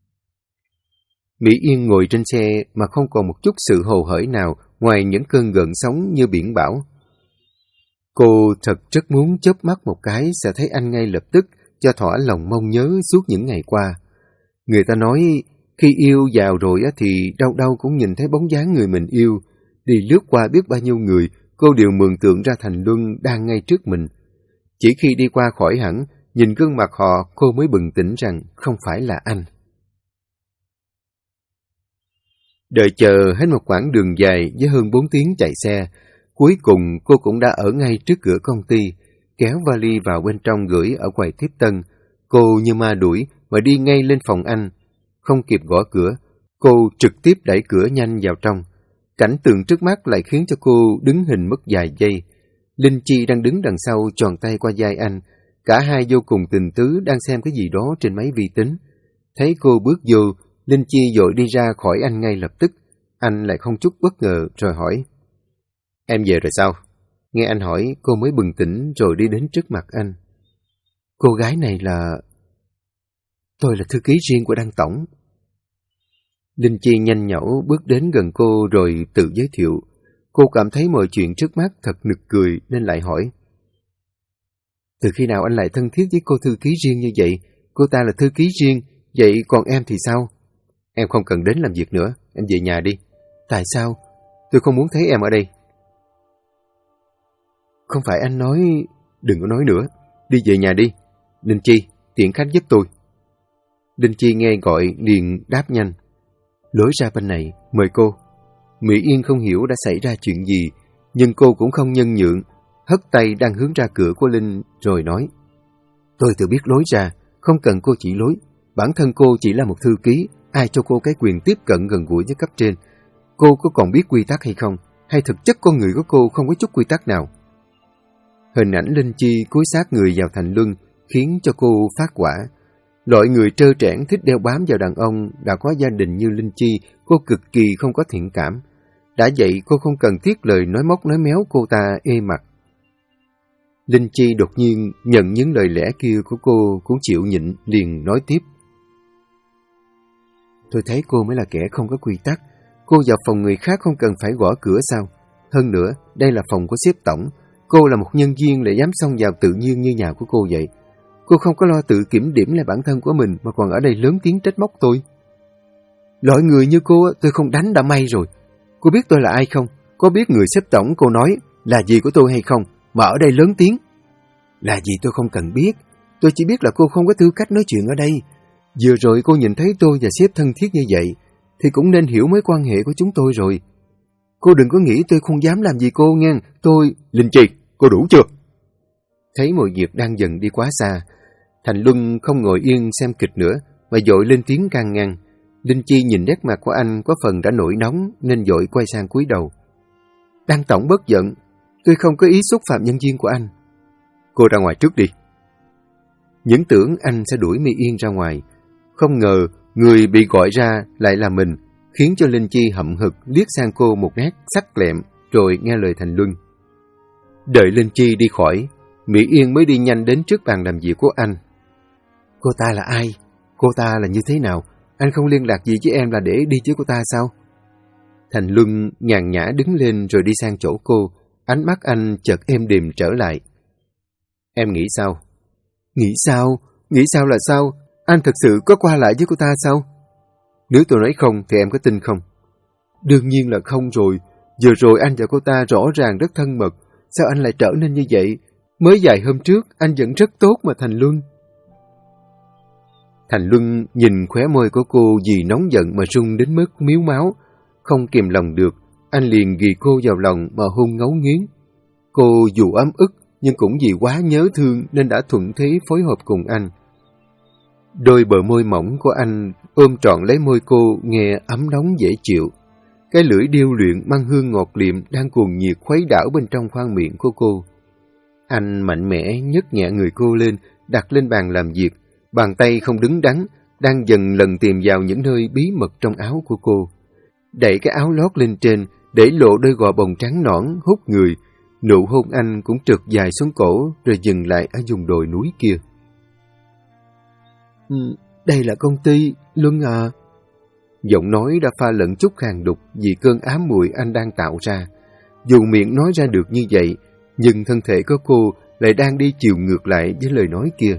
Mỹ Yên ngồi trên xe mà không còn một chút sự hồ hởi nào ngoài những cơn gợn sóng như biển bão. Cô thật rất muốn chớp mắt một cái sẽ thấy anh ngay lập tức, cho thỏa lòng mong nhớ suốt những ngày qua. Người ta nói khi yêu vào rồi thì đâu đâu cũng nhìn thấy bóng dáng người mình yêu. Đi lướt qua biết bao nhiêu người, cô đều mường tượng ra Thành Luân đang ngay trước mình. Chỉ khi đi qua khỏi hẳn, nhìn gương mặt họ, cô mới bừng tỉnh rằng không phải là anh. Đợi chờ hết một quãng đường dài với hơn 4 tiếng chạy xe, cuối cùng cô cũng đã ở ngay trước cửa công ty, kéo vali vào bên trong gửi ở quầy tiếp tân. Cô như ma đuổi mà đi ngay lên phòng anh. Không kịp gõ cửa, cô trực tiếp đẩy cửa nhanh vào trong. Cảnh tượng trước mắt lại khiến cho cô đứng hình mất vài giây. Linh Chi đang đứng đằng sau tròn tay qua vai anh. Cả hai vô cùng tình tứ đang xem cái gì đó trên máy vi tính. Thấy cô bước vô, Linh Chi vội đi ra khỏi anh ngay lập tức. Anh lại không chút bất ngờ rồi hỏi. Em về rồi sao? Nghe anh hỏi, cô mới bừng tỉnh rồi đi đến trước mặt anh. Cô gái này là... Tôi là thư ký riêng của Đăng tổng. Linh Chi nhanh nhảu bước đến gần cô rồi tự giới thiệu. Cô cảm thấy mọi chuyện trước mắt thật nực cười nên lại hỏi. Từ khi nào anh lại thân thiết với cô thư ký riêng như vậy? Cô ta là thư ký riêng, vậy còn em thì sao? Em không cần đến làm việc nữa, em về nhà đi. Tại sao? Tôi không muốn thấy em ở đây. Không phải anh nói... Đừng có nói nữa, đi về nhà đi. Linh Chi, tiện khách giúp tôi. Linh Chi nghe gọi liền đáp nhanh. Lối ra bên này, mời cô. Mỹ Yên không hiểu đã xảy ra chuyện gì, nhưng cô cũng không nhân nhượng, hất tay đang hướng ra cửa của Linh rồi nói. Tôi tự biết lối ra, không cần cô chỉ lối. Bản thân cô chỉ là một thư ký, ai cho cô cái quyền tiếp cận gần gũi với cấp trên. Cô có còn biết quy tắc hay không? Hay thực chất con người của cô không có chút quy tắc nào? Hình ảnh Linh Chi cúi sát người vào Thành Luân khiến cho cô phát quả. Loại người trơ trẽn thích đeo bám vào đàn ông đã có gia đình như Linh Chi, cô cực kỳ không có thiện cảm. Đã vậy cô không cần thiết lời nói móc nói méo cô ta ê mặt. Linh Chi đột nhiên nhận những lời lẽ kia của cô cũng chịu nhịn, liền nói tiếp. Tôi thấy cô mới là kẻ không có quy tắc. Cô vào phòng người khác không cần phải gõ cửa sao? Hơn nữa, đây là phòng của sếp tổng. Cô là một nhân viên lại dám xông vào tự nhiên như nhà của cô vậy. Cô không có lo tự kiểm điểm lại bản thân của mình mà còn ở đây lớn tiếng trách móc tôi. Loại người như cô tôi không đánh đã may rồi. Cô biết tôi là ai không? Có biết người sếp tổng cô nói là gì của tôi hay không? Mà ở đây lớn tiếng. Là gì tôi không cần biết. Tôi chỉ biết là cô không có tư cách nói chuyện ở đây. Vừa rồi cô nhìn thấy tôi và sếp thân thiết như vậy thì cũng nên hiểu mối quan hệ của chúng tôi rồi. Cô đừng có nghĩ tôi không dám làm gì cô nghe. Tôi... Linh Chi, cô đủ chưa? Thấy mọi việc đang dần đi quá xa, Thành Luân không ngồi yên xem kịch nữa mà vội lên tiếng can ngăn. Linh Chi nhìn nét mặt của anh có phần đã nổi nóng nên vội quay sang cúi đầu. Đăng tổng bất giận, tôi không có ý xúc phạm nhân viên của anh. Cô ra ngoài trước đi. Những tưởng anh sẽ đuổi Mỹ Yên ra ngoài, không ngờ người bị gọi ra lại là mình, khiến cho Linh Chi hậm hực liếc sang cô một nét sắc lẹm rồi nghe lời Thành Luân. Đợi Linh Chi đi khỏi, Mỹ Yên mới đi nhanh đến trước bàn làm việc của anh. Cô ta là ai? Cô ta là như thế nào? Anh không liên lạc gì với em là để đi với cô ta sao? Thành Luân nhàn nhã đứng lên rồi đi sang chỗ cô. Ánh mắt anh chợt êm đềm trở lại. Em nghĩ sao? Nghĩ sao? Nghĩ sao là sao? Anh thật sự có qua lại với cô ta sao? Nếu tôi nói không thì em có tin không? Đương nhiên là không rồi. Vừa rồi anh và cô ta rõ ràng rất thân mật. Sao anh lại trở nên như vậy? Mới vài hôm trước anh vẫn rất tốt mà Thành Luân. Thành Luân nhìn khóe môi của cô vì nóng giận mà rung đến mức miếu máu. Không kìm lòng được, anh liền ghì cô vào lòng mà hôn ngấu nghiến. Cô dù ấm ức nhưng cũng vì quá nhớ thương nên đã thuận thế phối hợp cùng anh. Đôi bờ môi mỏng của anh ôm trọn lấy môi cô nghe ấm nóng dễ chịu. Cái lưỡi điêu luyện mang hương ngọt liệm đang cuồng nhiệt khuấy đảo bên trong khoang miệng của cô. Anh mạnh mẽ nhấc nhẹ người cô lên, đặt lên bàn làm việc. Bàn tay không đứng đắn, đang dần lần tìm vào những nơi bí mật trong áo của cô. Đẩy cái áo lót lên trên, để lộ đôi gò bồng trắng nõn, hút người. Nụ hôn anh cũng trượt dài xuống cổ, rồi dừng lại ở vùng đồi núi kia. Đây là công ty, Luân à. Giọng nói đã pha lẫn chút khàn đục vì cơn ám muội anh đang tạo ra. Dù miệng nói ra được như vậy, nhưng thân thể của cô lại đang đi chiều ngược lại với lời nói kia.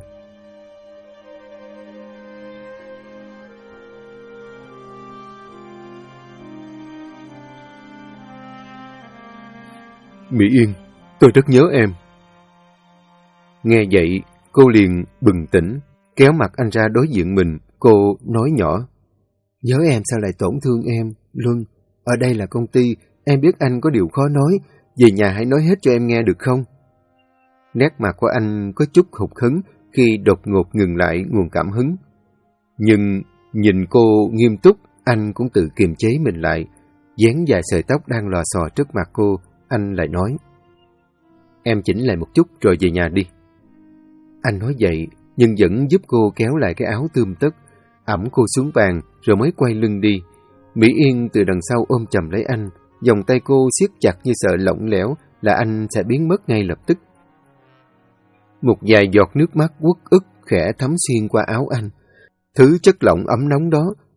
Mỹ Yên, tôi rất nhớ em. Nghe vậy, cô liền bừng tỉnh, kéo mặt anh ra đối diện mình, cô nói nhỏ. Nhớ em sao lại tổn thương em, Luân? Ở đây là công ty, em biết anh có điều khó nói, về nhà hãy nói hết cho em nghe được không? Nét mặt của anh có chút hụt hẫng khi đột ngột ngừng lại nguồn cảm hứng. Nhưng nhìn cô nghiêm túc, anh cũng tự kiềm chế mình lại. Dán vài sợi tóc đang lò xò trước mặt cô, anh lại nói. Em chỉnh lại một chút rồi về nhà đi. Anh nói vậy, nhưng vẫn giúp cô kéo lại cái áo tươm tất, ẵm cô xuống bàn rồi mới quay lưng đi. Mỹ Yên từ đằng sau ôm chầm lấy anh, vòng tay cô siết chặt như sợ lỏng lẻo là anh sẽ biến mất ngay lập tức. Một vài giọt nước mắt uất ức khẽ thấm xuyên qua áo anh. Thứ chất lỏng ấm nóng đó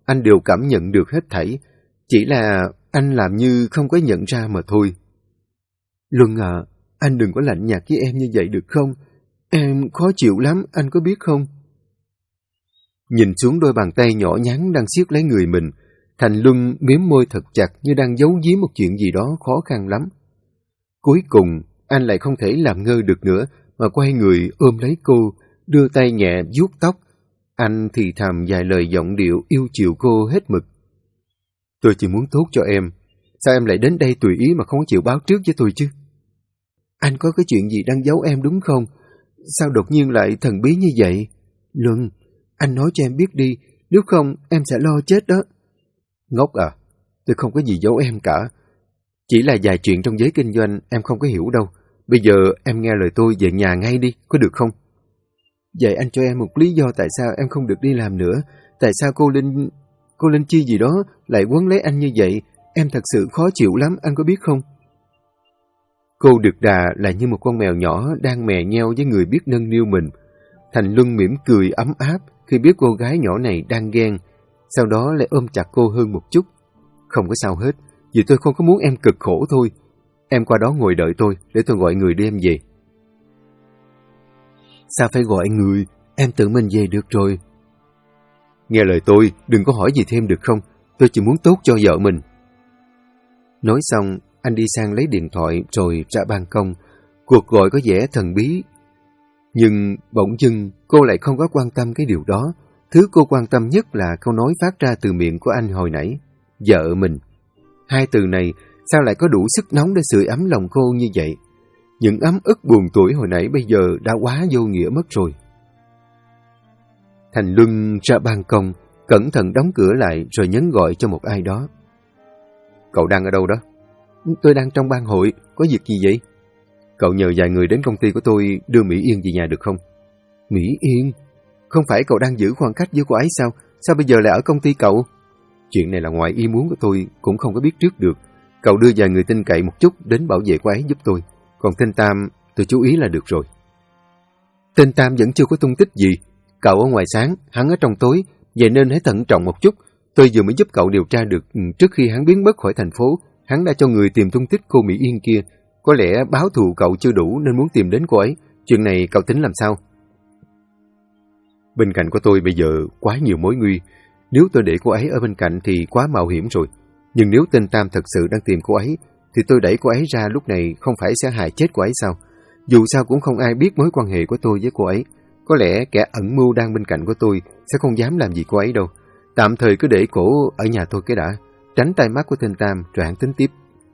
anh đều cảm nhận được hết thảy. Chỉ là anh làm như không có nhận ra mà thôi. Luân à, anh đừng có lạnh nhạt với em như vậy được không? Em khó chịu lắm, anh có biết không? Nhìn xuống đôi bàn tay nhỏ nhắn đang siết lấy người mình, Thành Luân miếm môi thật chặt như đang giấu giếm một chuyện gì đó khó khăn lắm. Cuối cùng, anh lại không thể làm ngơ được nữa, mà quay người ôm lấy cô, đưa tay nhẹ vuốt tóc. Anh thì thầm vài lời giọng điệu yêu chiều cô hết mực. Tôi chỉ muốn tốt cho em. Sao em lại đến đây tùy ý mà không chịu báo trước với tôi chứ? Anh có cái chuyện gì đang giấu em đúng không? Sao đột nhiên lại thần bí như vậy? Luân, anh nói cho em biết đi, nếu không em sẽ lo chết đó. Ngốc à, tôi không có gì giấu em cả. Chỉ là vài chuyện trong giới kinh doanh em không có hiểu đâu. Bây giờ em nghe lời tôi về nhà ngay đi, có được không? Vậy anh cho em một lý do tại sao em không được đi làm nữa. Tại sao cô Linh Chi gì đó lại quấn lấy anh như vậy? Em thật sự khó chịu lắm, anh có biết không? Cô Đực Đà là như một con mèo nhỏ đang mè nheo với người biết nâng niu mình. Thành Luân mỉm cười ấm áp khi biết cô gái nhỏ này đang ghen, sau đó lại ôm chặt cô hơn một chút. Không có sao hết, vì tôi không có muốn em cực khổ thôi. Em qua đó ngồi đợi tôi, để tôi gọi người đưa em về. Sao phải gọi người? Em tự mình về được rồi. Nghe lời tôi, đừng có hỏi gì thêm được không? Tôi chỉ muốn tốt cho vợ mình. Nói xong, anh đi sang lấy điện thoại rồi ra ban công. Cuộc gọi có vẻ thần bí. Nhưng bỗng dưng cô lại không có quan tâm cái điều đó. Thứ cô quan tâm nhất là câu nói phát ra từ miệng của anh hồi nãy. Vợ mình. Hai từ này sao lại có đủ sức nóng để sưởi ấm lòng cô như vậy? Những ấm ức buồn tuổi hồi nãy bây giờ đã quá vô nghĩa mất rồi. Thành Luân ra ban công, cẩn thận đóng cửa lại rồi nhấn gọi cho một ai đó. Cậu đang ở đâu đó? Tôi đang trong ban hội, có việc gì vậy? Cậu nhờ vài người đến công ty của tôi đưa Mỹ Yên về nhà được không? Mỹ Yên? Không phải cậu đang giữ khoảng cách với cô ấy sao? Sao bây giờ lại ở công ty cậu? Chuyện này là ngoài ý muốn của tôi, cũng không có biết trước được. Cậu đưa vài người tin cậy một chút đến bảo vệ cô ấy giúp tôi. Còn tên Tam, tôi chú ý là được rồi. Tên Tam vẫn chưa có tung tích gì. Cậu ở ngoài sáng, hắn ở trong tối, vậy nên hãy thận trọng một chút. Tôi vừa mới giúp cậu điều tra được trước khi hắn biến mất khỏi thành phố, hắn đã cho người tìm tung tích cô Mỹ Yên kia. Có lẽ báo thù cậu chưa đủ nên muốn tìm đến cô ấy. Chuyện này cậu tính làm sao? Bên cạnh của tôi bây giờ quá nhiều mối nguy. Nếu tôi để cô ấy ở bên cạnh thì quá mạo hiểm rồi. Nhưng nếu tên Tam thật sự đang tìm cô ấy, thì tôi đẩy cô ấy ra lúc này không phải sẽ hại chết cô ấy sao? Dù sao cũng không ai biết mối quan hệ của tôi với cô ấy. Có lẽ kẻ ẩn mưu đang bên cạnh của tôi sẽ không dám làm gì cô ấy đâu. Tạm thời cứ để cổ ở nhà tôi cái đã, tránh tai mắt của tên Tam rồi hãng tính tiếp.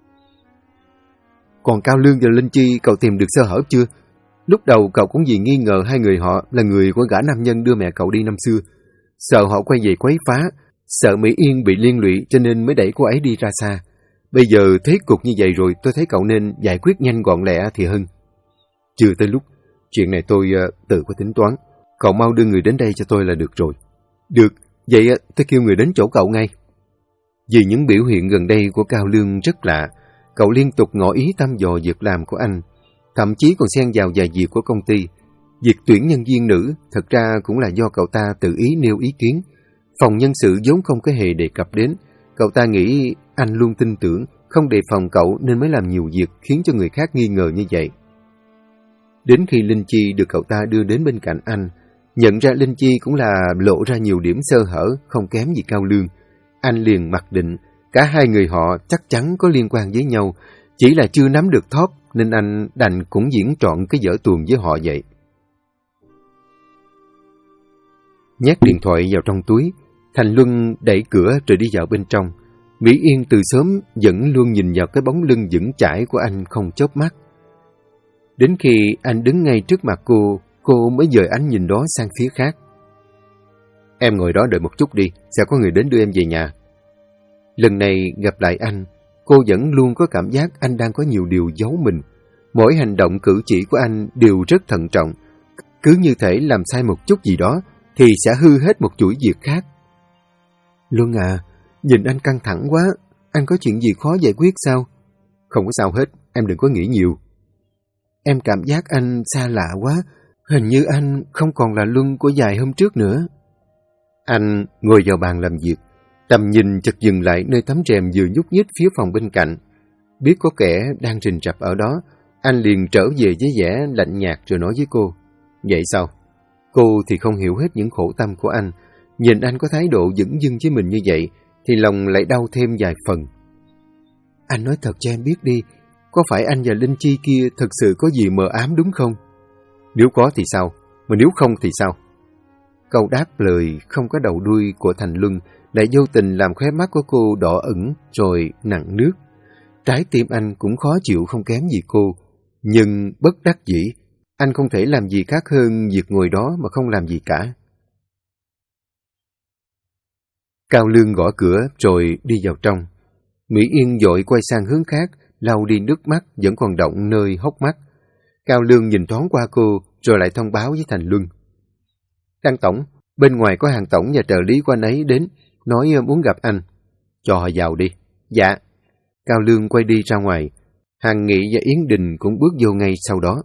Còn Cao Lương và Linh Chi cậu tìm được sơ hở chưa? Lúc đầu cậu cũng vì nghi ngờ hai người họ là người của gã nam nhân đưa mẹ cậu đi năm xưa. Sợ họ quay về quấy phá, sợ Mỹ Yên bị liên lụy cho nên mới đẩy cô ấy đi ra xa. Bây giờ thế cục như vậy rồi, tôi thấy cậu nên giải quyết nhanh gọn lẹ thì hơn. Chưa tới lúc, chuyện này tôi tự có tính toán. Cậu mau đưa người đến đây cho tôi là được rồi. Được, vậy tôi kêu người đến chỗ cậu ngay. Vì những biểu hiện gần đây của Cao Lương rất lạ, cậu liên tục ngỏ ý thăm dò việc làm của anh, thậm chí còn xen vào vài việc của công ty. Việc tuyển nhân viên nữ thật ra cũng là do cậu ta tự ý nêu ý kiến. Phòng nhân sự vốn không có hề đề cập đến. Cậu ta nghĩ anh luôn tin tưởng, không đề phòng cậu nên mới làm nhiều việc khiến cho người khác nghi ngờ như vậy. Đến khi Linh Chi được cậu ta đưa đến bên cạnh anh, nhận ra Linh Chi cũng là lộ ra nhiều điểm sơ hở không kém gì Cao Lương. Anh liền mặc định cả hai người họ chắc chắn có liên quan với nhau, chỉ là chưa nắm được thóp nên anh đành cũng diễn trọn cái vở tuồng với họ vậy. Nhét điện thoại vào trong túi, Thành Luân đẩy cửa rồi đi vào bên trong. Mỹ Yên từ sớm vẫn luôn nhìn vào cái bóng lưng vững chãi của anh không chớp mắt. Đến khi anh đứng ngay trước mặt cô mới dời ánh nhìn đó sang phía khác. Em ngồi đó đợi một chút đi, sẽ có người đến đưa em về nhà. Lần này gặp lại anh, cô vẫn luôn có cảm giác anh đang có nhiều điều giấu mình. Mỗi hành động cử chỉ của anh đều rất thận trọng. Cứ như thể làm sai một chút gì đó thì sẽ hư hết một chuỗi việc khác. Luân à, nhìn anh căng thẳng quá, anh có chuyện gì khó giải quyết sao? Không có sao hết, em đừng có nghĩ nhiều. Em cảm giác anh xa lạ quá, hình như anh không còn là Luân của vài hôm trước nữa. Anh ngồi vào bàn làm việc, Tầm nhìn chợt dừng lại nơi tấm rèm vừa nhúc nhích phía phòng bên cạnh. Biết có kẻ đang rình rập ở đó, anh liền trở về với vẻ lạnh nhạt rồi nói với cô: "Vậy sao?" Cô thì không hiểu hết những khổ tâm của anh. Nhìn anh có thái độ dửng dưng với mình như vậy, thì lòng lại đau thêm vài phần. "Anh nói thật cho em biết đi, có phải anh và Linh Chi kia thực sự có gì mờ ám đúng không?" "Nếu có thì sao? Mà nếu không thì sao?" Câu đáp lời không có đầu đuôi của Thành Luân lại vô tình làm khóe mắt của cô đỏ ửng rồi nặng nước. Trái tim anh cũng khó chịu không kém gì cô, nhưng bất đắc dĩ, anh không thể làm gì khác hơn việc ngồi đó mà không làm gì cả. Cao Lương gõ cửa rồi đi vào trong. Mỹ Yên vội quay sang hướng khác, lau đi nước mắt vẫn còn đọng nơi hốc mắt. Cao Lương nhìn thoáng qua cô rồi lại thông báo với Thành Luân: "Đăng tổng, bên ngoài có hàng tổng và trợ lý của anh ấy đến, nói muốn gặp anh." "Cho họ vào đi." "Dạ." Cao Lương quay đi ra ngoài. Hằng Nghị và Yến Đình cũng bước vô ngay sau đó.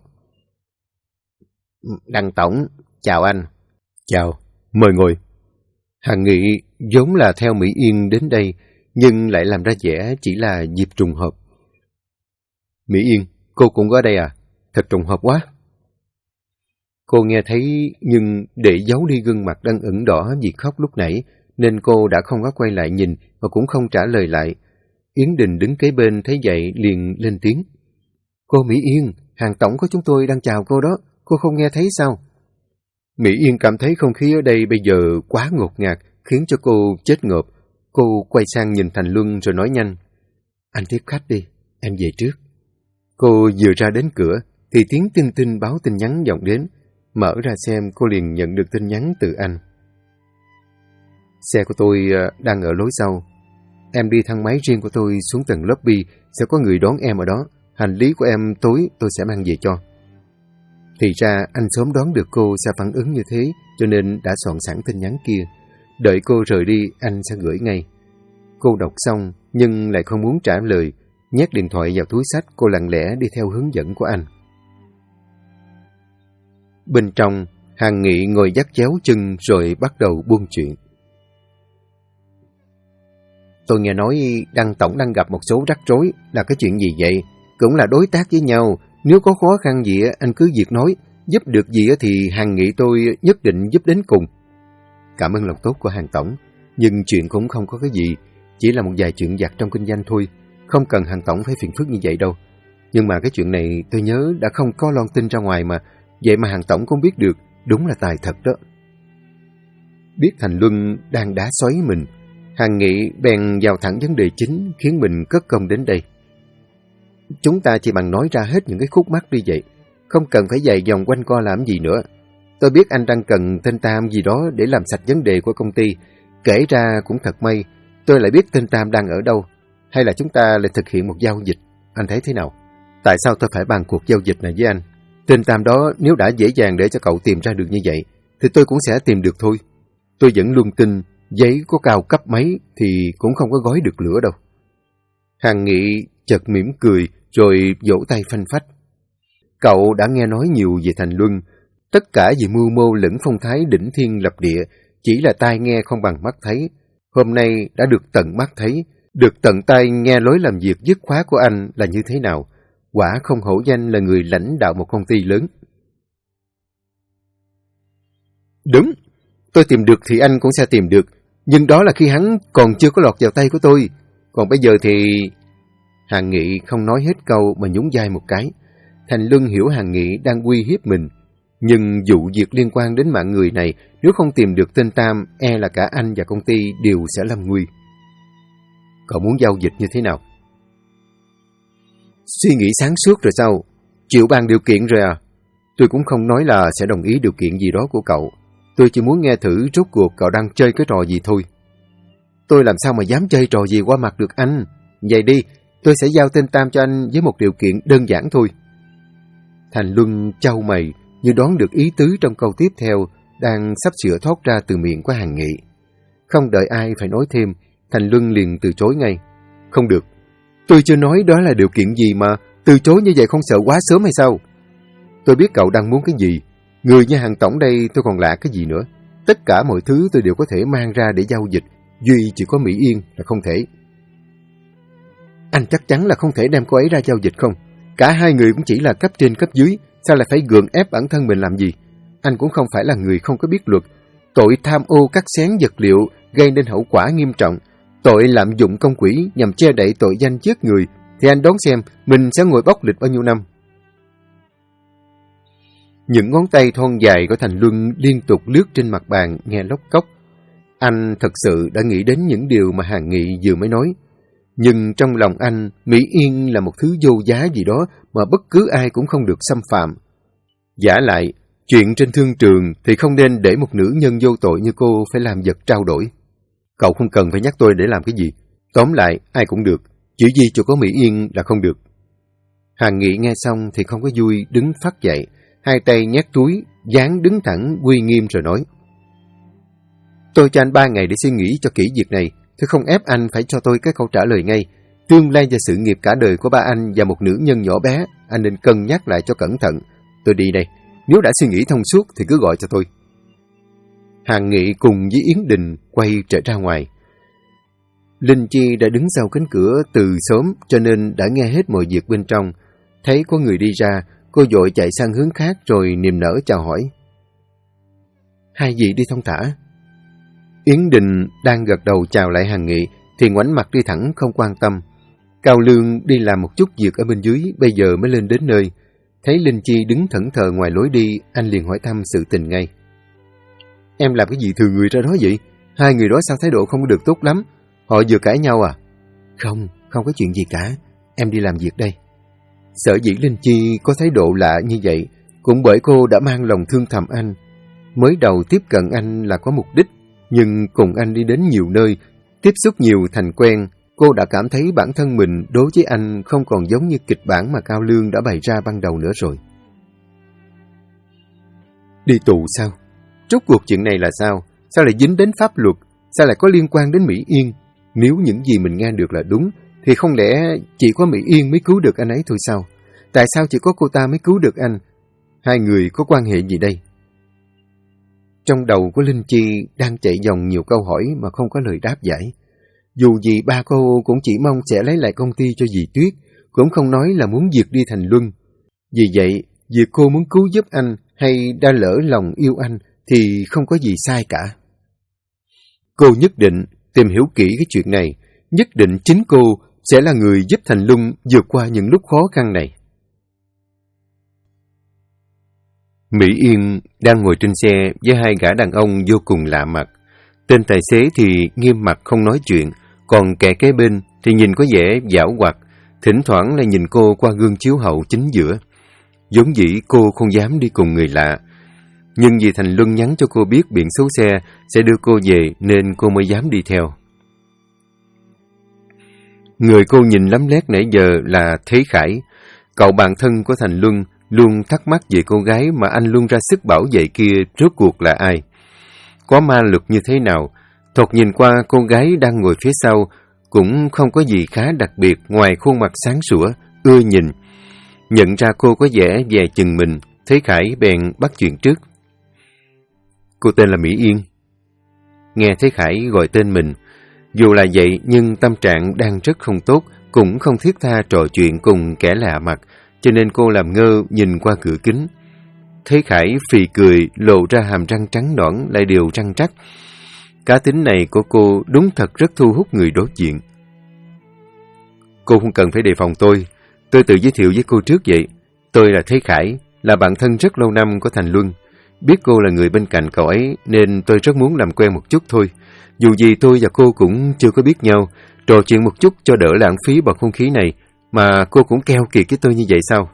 "Đăng tổng, chào anh." "Chào, mời ngồi." Hằng Nghị vốn là theo Mỹ Yên đến đây, nhưng lại làm ra vẻ chỉ là dịp trùng hợp. "Mỹ Yên, cô cũng có đây à? Thật trùng hợp quá." Cô nghe thấy nhưng để giấu đi gương mặt đang ửng đỏ vì khóc lúc nãy, nên cô đã không có quay lại nhìn và cũng không trả lời lại. Yến Đình đứng kế bên thấy vậy liền lên tiếng: "Cô Mỹ Yên, hàng tổng của chúng tôi đang chào cô đó, cô không nghe thấy sao?" Mỹ Yên cảm thấy không khí ở đây bây giờ quá ngột ngạt, khiến cho cô chết ngợp. Cô quay sang nhìn Thành Luân rồi nói nhanh: "Anh tiếp khách đi, em về trước." Cô vừa ra đến cửa thì tiếng tinh tinh báo tin nhắn vọng đến. Mở ra xem, cô liền nhận được tin nhắn từ anh: "Xe của tôi đang ở lối sau. Em đi thang máy riêng của tôi xuống tầng lobby, sẽ có người đón em ở đó. Hành lý của em tối tôi sẽ mang về cho." Thì ra anh sớm đoán được cô sẽ phản ứng như thế, cho nên đã soạn sẵn tin nhắn kia. Đợi cô rời đi, anh sẽ gửi ngay. Cô đọc xong nhưng lại không muốn trả lời. Nhét điện thoại vào túi xách, cô lặng lẽ đi theo hướng dẫn của anh. Bên trong, Hằng Nghị ngồi dắt chéo chân rồi bắt đầu buôn chuyện. "Tôi nghe nói Đăng tổng đang gặp một số rắc rối, là cái chuyện gì vậy? Cũng là đối tác với nhau, nếu có khó khăn gì anh cứ việc nói, giúp được gì thì Hằng Nghị tôi nhất định giúp đến cùng." "Cảm ơn lòng tốt của Hằng tổng, nhưng chuyện cũng không có cái gì, chỉ là một vài chuyện vặt trong kinh doanh thôi, không cần Hằng tổng phải phiền phức như vậy đâu. Nhưng mà cái chuyện này tôi nhớ đã không có loan tin ra ngoài mà, vậy mà Hằng tổng cũng biết được, đúng là tài thật đó." Biết Thành Luân đang đá xoáy mình, Hằng Nghị bèn vào thẳng vấn đề chính khiến mình cất công đến đây. "Chúng ta chỉ bằng nói ra hết những cái khúc mắc đi vậy, không cần phải dài dòng quanh co làm gì nữa. Tôi biết anh đang cần tên Tam gì đó để làm sạch vấn đề của công ty. Kể ra cũng thật may, tôi lại biết tên Tam đang ở đâu. Hay là chúng ta lại thực hiện một giao dịch, anh thấy thế nào? Tại sao tôi phải bàn cuộc giao dịch này với anh? Tên Tam đó nếu đã dễ dàng để cho cậu tìm ra được như vậy, thì tôi cũng sẽ tìm được thôi. Tôi vẫn luôn tin giấy có cao cấp mấy thì cũng không có gói được lửa đâu." Hằng Nghị chợt mỉm cười rồi vỗ tay phanh phách. Cậu đã nghe nói nhiều về Thành Luân, tất cả vì mưu mô lẫn phong thái đỉnh thiên lập địa, chỉ là tai nghe không bằng mắt thấy. Hôm nay đã được tận mắt thấy, được tận tay nghe lối làm việc dứt khoát của anh là như thế nào. Quả không hổ danh là người lãnh đạo một công ty lớn. "Đúng, tôi tìm được thì anh cũng sẽ tìm được, nhưng đó là khi hắn còn chưa có lọt vào tay của tôi. Còn bây giờ thì..." Hằng Nghị không nói hết câu mà nhún vai một cái. Thành Luân hiểu Hằng Nghị đang uy hiếp mình, nhưng vụ việc liên quan đến mạng người này, nếu không tìm được tên Tam, e là cả anh và công ty đều sẽ lâm nguy. "Cậu muốn giao dịch như thế nào?" "Suy nghĩ sáng suốt rồi sao? Chịu bàn điều kiện rồi à? Tôi cũng không nói là sẽ đồng ý điều kiện gì đó của cậu. Tôi chỉ muốn nghe thử rốt cuộc cậu đang chơi cái trò gì thôi." "Tôi làm sao mà dám chơi trò gì qua mặt được anh? Vậy đi, tôi sẽ giao tên Tam cho anh với một điều kiện đơn giản thôi." Thành Luân chau mày như đoán được ý tứ trong câu tiếp theo đang sắp sửa thoát ra từ miệng của Hằng Nghị. Không đợi ai phải nói thêm, Thành Luân liền từ chối ngay. "Không được, tôi chưa nói đó là điều kiện gì mà, từ chối như vậy không sợ quá sớm hay sao? Tôi biết cậu đang muốn cái gì, người như Hằng tổng đây tôi còn lạ cái gì nữa. Tất cả mọi thứ tôi đều có thể mang ra để giao dịch, duy chỉ có Mỹ Yên là không thể. Anh chắc chắn là không thể đem cô ấy ra giao dịch không? Cả hai người cũng chỉ là cấp trên cấp dưới, sao lại phải gượng ép bản thân mình làm gì? Anh cũng không phải là người không có biết luật. Tội tham ô cắt xén vật liệu gây nên hậu quả nghiêm trọng, tội lạm dụng công quỹ nhằm che đậy tội danh giết người, thì anh đoán xem mình sẽ ngồi bóc lịch bao nhiêu năm. Những ngón tay thon dài của Thành Luân liên tục lướt trên mặt bàn nghe lóc cóc. Anh thật sự đã nghĩ đến những điều mà Hàn Nghị vừa mới nói. Nhưng trong lòng anh, Mỹ Yên là một thứ vô giá gì đó mà bất cứ ai cũng không được xâm phạm. Vả lại, chuyện trên thương trường thì không nên để một nữ nhân vô tội như cô phải làm vật trao đổi. Cậu không cần phải nhắc tôi để làm cái gì. Tóm lại, ai cũng được. Chỉ duy cho có Mỹ Yên là không được. Hàn Nghị nghe xong thì không có vui, đứng phắt dậy, hai tay nhét túi, dáng đứng thẳng, uy nghiêm rồi nói. Tôi cho anh 3 ngày để suy nghĩ cho kỹ việc này. Tôi không ép anh phải cho tôi cái câu trả lời ngay. Tương lai và sự nghiệp cả đời của ba anh và một nữ nhân nhỏ bé, anh nên cân nhắc lại cho cẩn thận. Tôi đi đây. Nếu đã suy nghĩ thông suốt thì cứ gọi cho tôi. Hàn Nghị cùng với Yến Đình quay trở ra ngoài. Linh Chi đã đứng sau cánh cửa từ sớm cho nên đã nghe hết mọi việc bên trong. Thấy có người đi ra, cô vội chạy sang hướng khác rồi niềm nở chào hỏi. Hai vị đi thong thả. Yến Đình đang gật đầu chào lại Hàn Nghị thì ngoảnh mặt đi thẳng không quan tâm. Cao Lương đi làm một chút việc ở bên dưới, bây giờ mới lên đến nơi. Thấy Linh Chi đứng thẫn thờ ngoài lối đi, anh liền hỏi thăm sự tình ngay. Em làm cái gì thừa người ra đó vậy? Hai người đó sao thái độ không có được tốt lắm? Họ vừa cãi nhau à? Không có chuyện gì cả. Em đi làm việc đây. Sở dĩ Linh Chi có thái độ lạ như vậy cũng bởi cô đã mang lòng thương thầm anh. Mới đầu tiếp cận anh là có mục đích, nhưng cùng anh đi đến nhiều nơi, tiếp xúc nhiều thành quen, cô đã cảm thấy bản thân mình đối với anh không còn giống như kịch bản mà Cao Lương đã bày ra ban đầu nữa rồi. Đi tù sao? Rốt cuộc chuyện này là sao? Sao lại dính đến pháp luật? Sao lại có liên quan đến Mỹ Yên? Nếu những gì mình nghe được là đúng, thì không lẽ chỉ có Mỹ Yên mới cứu được anh ấy thôi sao? Tại sao chỉ có cô ta mới cứu được anh? Hai người có quan hệ gì đây? Trong đầu của Linh Chi đang chạy vòng nhiều câu hỏi mà không có lời đáp giải. Dù gì ba cô cũng chỉ mong sẽ lấy lại công ty cho dì Tuyết, cũng không nói là muốn diệt đi Thành Luân. Vì vậy, việc cô muốn cứu giúp anh hay đã lỡ lòng yêu anh thì không có gì sai cả. Cô nhất định tìm hiểu kỹ cái chuyện này, nhất định chính cô sẽ là người giúp Thành Luân vượt qua những lúc khó khăn này. Mỹ Yên đang ngồi trên xe với hai gã đàn ông vô cùng lạ mặt. Tên tài xế thì nghiêm mặt không nói chuyện, còn kẻ kế bên thì nhìn có vẻ giảo hoạt, thỉnh thoảng lại nhìn cô qua gương chiếu hậu chính giữa. Vốn dĩ cô không dám đi cùng người lạ, nhưng vì Thành Luân nhắn cho cô biết biển số xe sẽ đưa cô về nên cô mới dám đi theo. Người cô nhìn lắm lét nãy giờ là Thế Khải, cậu bạn thân của Thành Luân, luôn thắc mắc về cô gái mà anh luôn ra sức bảo vệ kia rốt cuộc là ai. Có ma lực như thế nào? Thoạt nhìn qua cô gái đang ngồi phía sau cũng không có gì khá đặc biệt ngoài khuôn mặt sáng sủa, ưa nhìn. Nhận ra cô có vẻ dè chừng mình, Thế Khải bèn bắt chuyện trước. Cô tên là Mỹ Yên. Nghe Thế Khải gọi tên mình, dù là vậy nhưng tâm trạng đang rất không tốt, cũng không thiết tha trò chuyện cùng kẻ lạ mặt, cho nên cô làm ngơ nhìn qua cửa kính. Thế Khải phì cười, lộ ra hàm răng trắng nõn lại đều răng trắc. Cá tính này của cô đúng thật rất thu hút người đối diện. Cô không cần phải đề phòng tôi tự giới thiệu với cô trước vậy. Tôi là Thế Khải, là bạn thân rất lâu năm của Thành Luân. Biết cô là người bên cạnh cậu ấy nên tôi rất muốn làm quen một chút thôi. Dù gì tôi và cô cũng chưa có biết nhau, trò chuyện một chút cho đỡ lãng phí bầu không khí này, mà cô cũng keo kiệt với tôi như vậy sao?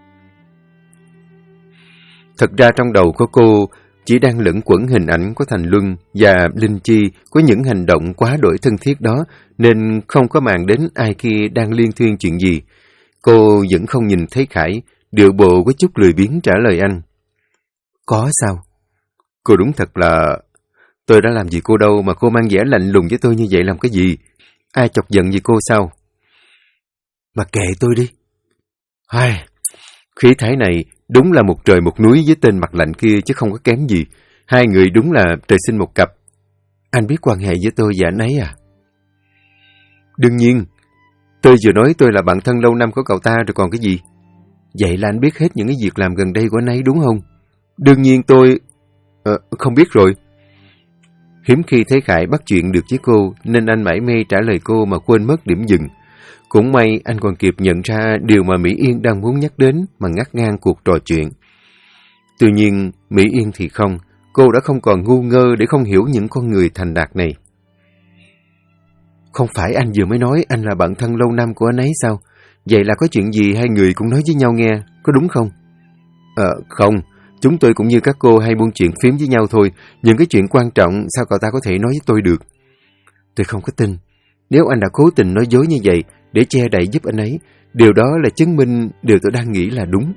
Thật ra trong đầu của cô chỉ đang lẫn quẩn hình ảnh của Thành Luân và Linh Chi có những hành động quá đổi thân thiết đó, nên không có màng đến ai kia đang liên thuyên chuyện gì. Cô vẫn không nhìn thấy Khải, điệu bộ có chút lười biếng trả lời anh. Có sao? Cô đúng thật là... Tôi đã làm gì cô đâu mà cô mang vẻ lạnh lùng với tôi như vậy làm cái gì? Ai chọc giận gì cô sao? Mà kệ tôi đi. Ai... Khí thái này đúng là một trời một núi với tên mặt lạnh kia chứ không có kém gì. Hai người đúng là trời sinh một cặp. Anh biết quan hệ với tôi và anh ấy à? Đương nhiên. Tôi vừa nói tôi là bạn thân lâu năm của cậu ta rồi còn cái gì. Vậy là anh biết hết những cái việc làm gần đây của anh ấy đúng không? Đương nhiên tôi... không biết rồi. Hiếm khi thấy Khải bắt chuyện được với cô nên anh mải mê trả lời cô mà quên mất điểm dừng. Cũng may anh còn kịp nhận ra điều mà Mỹ Yên đang muốn nhắc đến mà ngắt ngang cuộc trò chuyện. Tuy nhiên, Mỹ Yên thì không. Cô đã không còn ngu ngơ để không hiểu những con người thành đạt này. Không phải anh vừa mới nói anh là bạn thân lâu năm của anh ấy sao? Vậy là có chuyện gì hai người cũng nói với nhau nghe, có đúng không? Không. Chúng tôi cũng như các cô hay buôn chuyện phím với nhau thôi. Những cái chuyện quan trọng sao cậu ta có thể nói với tôi được? Tôi không có tin. Nếu anh đã cố tình nói dối như vậy để che đậy giúp anh ấy, điều đó là chứng minh điều tôi đang nghĩ là đúng.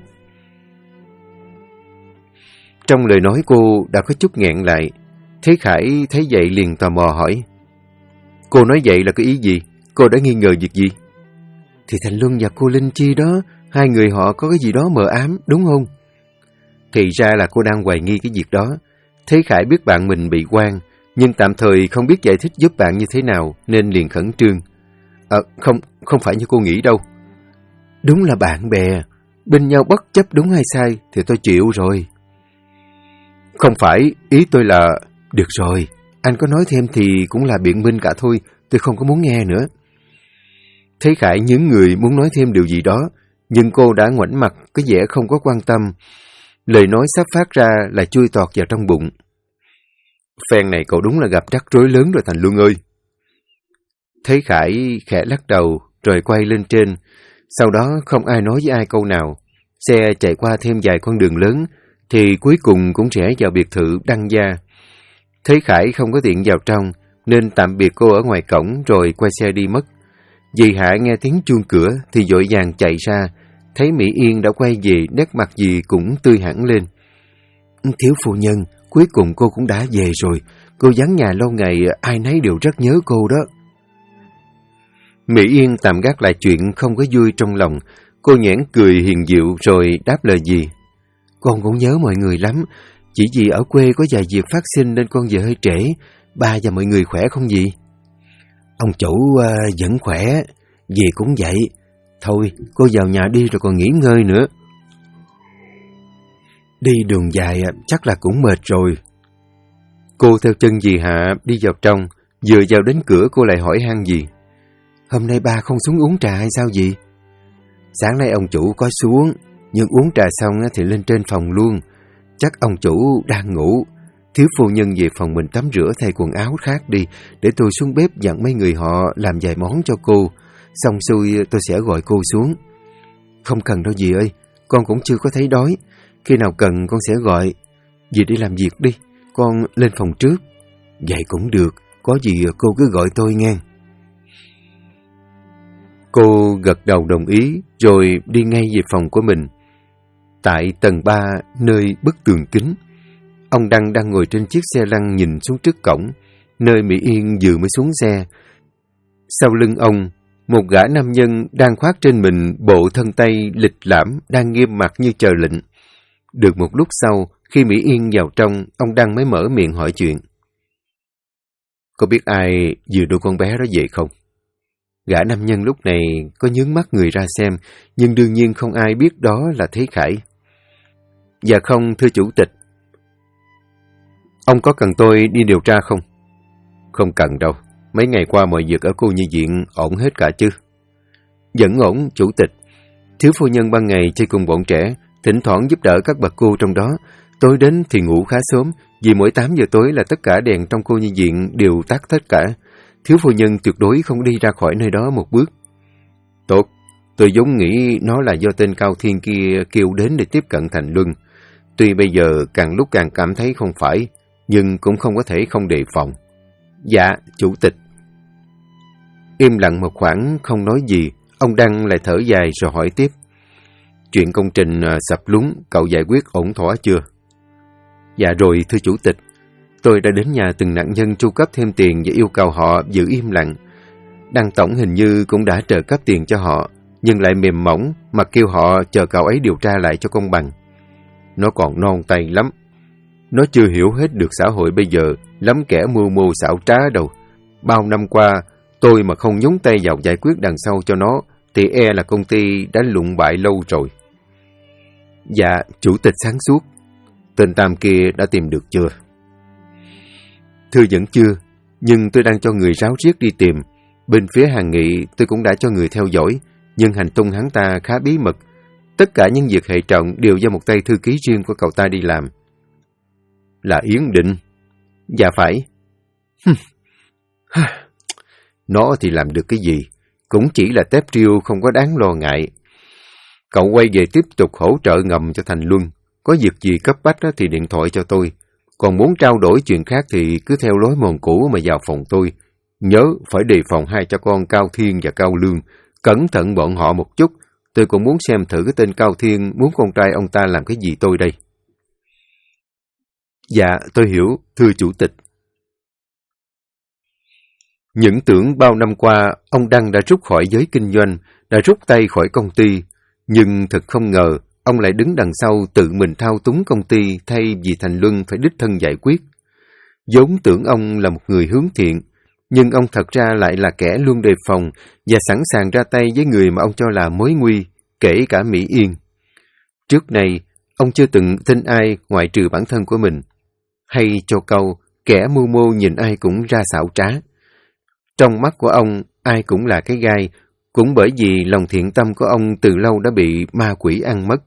Trong lời nói cô đã có chút nghẹn lại. Thế Khải thấy vậy liền tò mò hỏi. Cô nói vậy là cái ý gì? Cô đã nghi ngờ việc gì? Thì Thành Luân và cô Linh Chi đó, hai người họ có cái gì đó mờ ám, đúng không? Thì ra là cô đang hoài nghi cái việc đó. Thế Khải biết bạn mình bị oan, nhưng tạm thời không biết giải thích giúp bạn như thế nào, nên liền khẩn trương. Không phải như cô nghĩ đâu. Đúng là bạn bè, bên nhau bất chấp đúng hay sai thì tôi chịu rồi. Không phải, ý tôi là... Được rồi, anh có nói thêm thì cũng là biện minh cả thôi, tôi không có muốn nghe nữa. Thế Khải nhướng người muốn nói thêm điều gì đó, nhưng cô đã ngoảnh mặt cái vẻ không có quan tâm. Lời nói sắp phát ra là chui tọt vào trong bụng. Phen này cậu đúng là gặp rắc rối lớn rồi Thành Luân ơi. Thế Khải khẽ lắc đầu rồi quay lên trên. Sau đó không ai nói với ai câu nào. Xe chạy qua thêm vài con đường lớn thì cuối cùng cũng rẽ vào biệt thự Đăng Gia. Thế Khải không có tiện vào trong nên tạm biệt cô ở ngoài cổng rồi quay xe đi mất. Dì Hạ nghe tiếng chuông cửa thì vội vàng chạy ra. Thấy Mỹ Yên đã quay về, nét mặt dì cũng tươi hẳn lên. Thiếu phu nhân, cuối cùng cô cũng đã về rồi. Cô vắng nhà lâu ngày, ai nấy đều rất nhớ cô đó. Mỹ Yên tạm gác lại chuyện không có vui trong lòng. Cô nhoẻn cười hiền dịu rồi đáp lời dì. Con cũng nhớ mọi người lắm. Chỉ vì ở quê có vài việc phát sinh nên con về hơi trễ. Ba và mọi người khỏe không dì? Ông chủ vẫn khỏe, dì cũng vậy. Thôi, cô vào nhà đi rồi còn nghỉ ngơi nữa. Đi đường dài chắc là cũng mệt rồi. Cô theo chân dì Hạ đi vào trong. Vừa vào đến cửa cô lại hỏi han dì. Hôm nay ba không xuống uống trà hay sao dì? Sáng nay ông chủ có xuống, nhưng uống trà xong thì lên trên phòng luôn. Chắc ông chủ đang ngủ. Thiếu phu nhân về phòng mình tắm rửa thay quần áo khác đi, để tôi xuống bếp dặn mấy người họ làm vài món cho cô. Xong xuôi tôi sẽ gọi cô xuống. Không cần đâu dì ơi, con cũng chưa có thấy đói. Khi nào cần con sẽ gọi. Dì đi làm việc đi, con lên phòng trước. Vậy cũng được, có gì cô cứ gọi tôi nghe. Cô gật đầu đồng ý, rồi đi ngay về phòng của mình. Tại tầng 3, nơi bức tường kính, ông Đăng đang ngồi trên chiếc xe lăn nhìn xuống trước cổng, nơi Mỹ Yên vừa mới xuống xe. Sau lưng ông, một gã nam nhân đang khoác trên mình bộ thân tây lịch lãm, đang nghiêm mặt như chờ lệnh. Được một lúc sau, khi Mỹ Yên vào trong, ông Đăng mới mở miệng hỏi chuyện. Có biết ai vừa đưa con bé đó về không? Gã nam nhân lúc này có nhướng mắt người ra xem, nhưng đương nhiên không ai biết đó là Thế Khải. Dạ không, thưa chủ tịch. Ông có cần tôi đi điều tra không? Không cần đâu, mấy ngày qua mọi việc ở cô nhi viện ổn hết cả chứ? Vẫn ổn, chủ tịch. Thiếu phu nhân ban ngày chơi cùng bọn trẻ, thỉnh thoảng giúp đỡ các bà cô trong đó. Tối đến thì ngủ khá sớm, vì mỗi 8 giờ tối là tất cả đèn trong cô nhi viện đều tắt tất cả. Thiếu phu nhân tuyệt đối không đi ra khỏi nơi đó một bước. Tốt, tôi vốn nghĩ nó là do tên Cao Thiên kia kêu đến để tiếp cận Thành Luân. Tuy bây giờ càng lúc càng cảm thấy không phải, nhưng cũng không có thể không đề phòng. Dạ, chủ tịch. Im lặng một khoảng không nói gì, ông Đăng lại thở dài rồi hỏi tiếp. Chuyện công trình sập lún, cậu giải quyết ổn thỏa chưa? Dạ rồi, thưa chủ tịch. Tôi đã đến nhà từng nạn nhân tru cấp thêm tiền và yêu cầu họ giữ im lặng. Đăng tổng hình như cũng đã trợ cấp tiền cho họ, nhưng lại mềm mỏng mà kêu họ chờ cậu ấy điều tra lại cho công bằng. Nó còn non tay lắm. Nó chưa hiểu hết được xã hội bây giờ, lắm kẻ mưu mô xảo trá đâu. Bao năm qua, tôi mà không nhúng tay vào giải quyết đằng sau cho nó, thì e là công ty đã lụng bại lâu rồi. Dạ, chủ tịch sáng suốt. Tên Tam kia đã tìm được chưa? Thưa vẫn chưa, nhưng tôi đang cho người ráo riết đi tìm. Bên phía Hàng Nghị tôi cũng đã cho người theo dõi, nhưng hành tung hắn ta khá bí mật. Tất cả những việc hệ trọng đều do một tay thư ký riêng của cậu ta đi làm. Là Yến Định? Dạ phải. Nó thì làm được cái gì? Cũng chỉ là tép riêu không có đáng lo ngại. Cậu quay về tiếp tục hỗ trợ ngầm cho Thành Luân. Có việc gì cấp bách thì điện thoại cho tôi. Còn muốn trao đổi chuyện khác thì cứ theo lối mòn cũ mà vào phòng tôi. Nhớ phải đề phòng hai cha con Cao Thiên và Cao Lương. Cẩn thận bọn họ một chút. Tôi cũng muốn xem thử cái tên Cao Thiên muốn con trai ông ta làm cái gì tôi đây. Dạ, tôi hiểu, thưa chủ tịch. Những tưởng bao năm qua, ông Đăng đã rút khỏi giới kinh doanh, đã rút tay khỏi công ty. Nhưng thật không ngờ, ông lại đứng đằng sau tự mình thao túng công ty thay vì Thành Luân phải đích thân giải quyết. Vốn tưởng ông là một người hướng thiện, nhưng ông thật ra lại là kẻ luôn đề phòng và sẵn sàng ra tay với người mà ông cho là mối nguy, kể cả Mỹ Yên. Trước nay, ông chưa từng tin ai ngoại trừ bản thân của mình. Hay cho câu, kẻ mưu mô nhìn ai cũng ra xảo trá. Trong mắt của ông, ai cũng là cái gai, cũng bởi vì lòng thiện tâm của ông từ lâu đã bị ma quỷ ăn mất.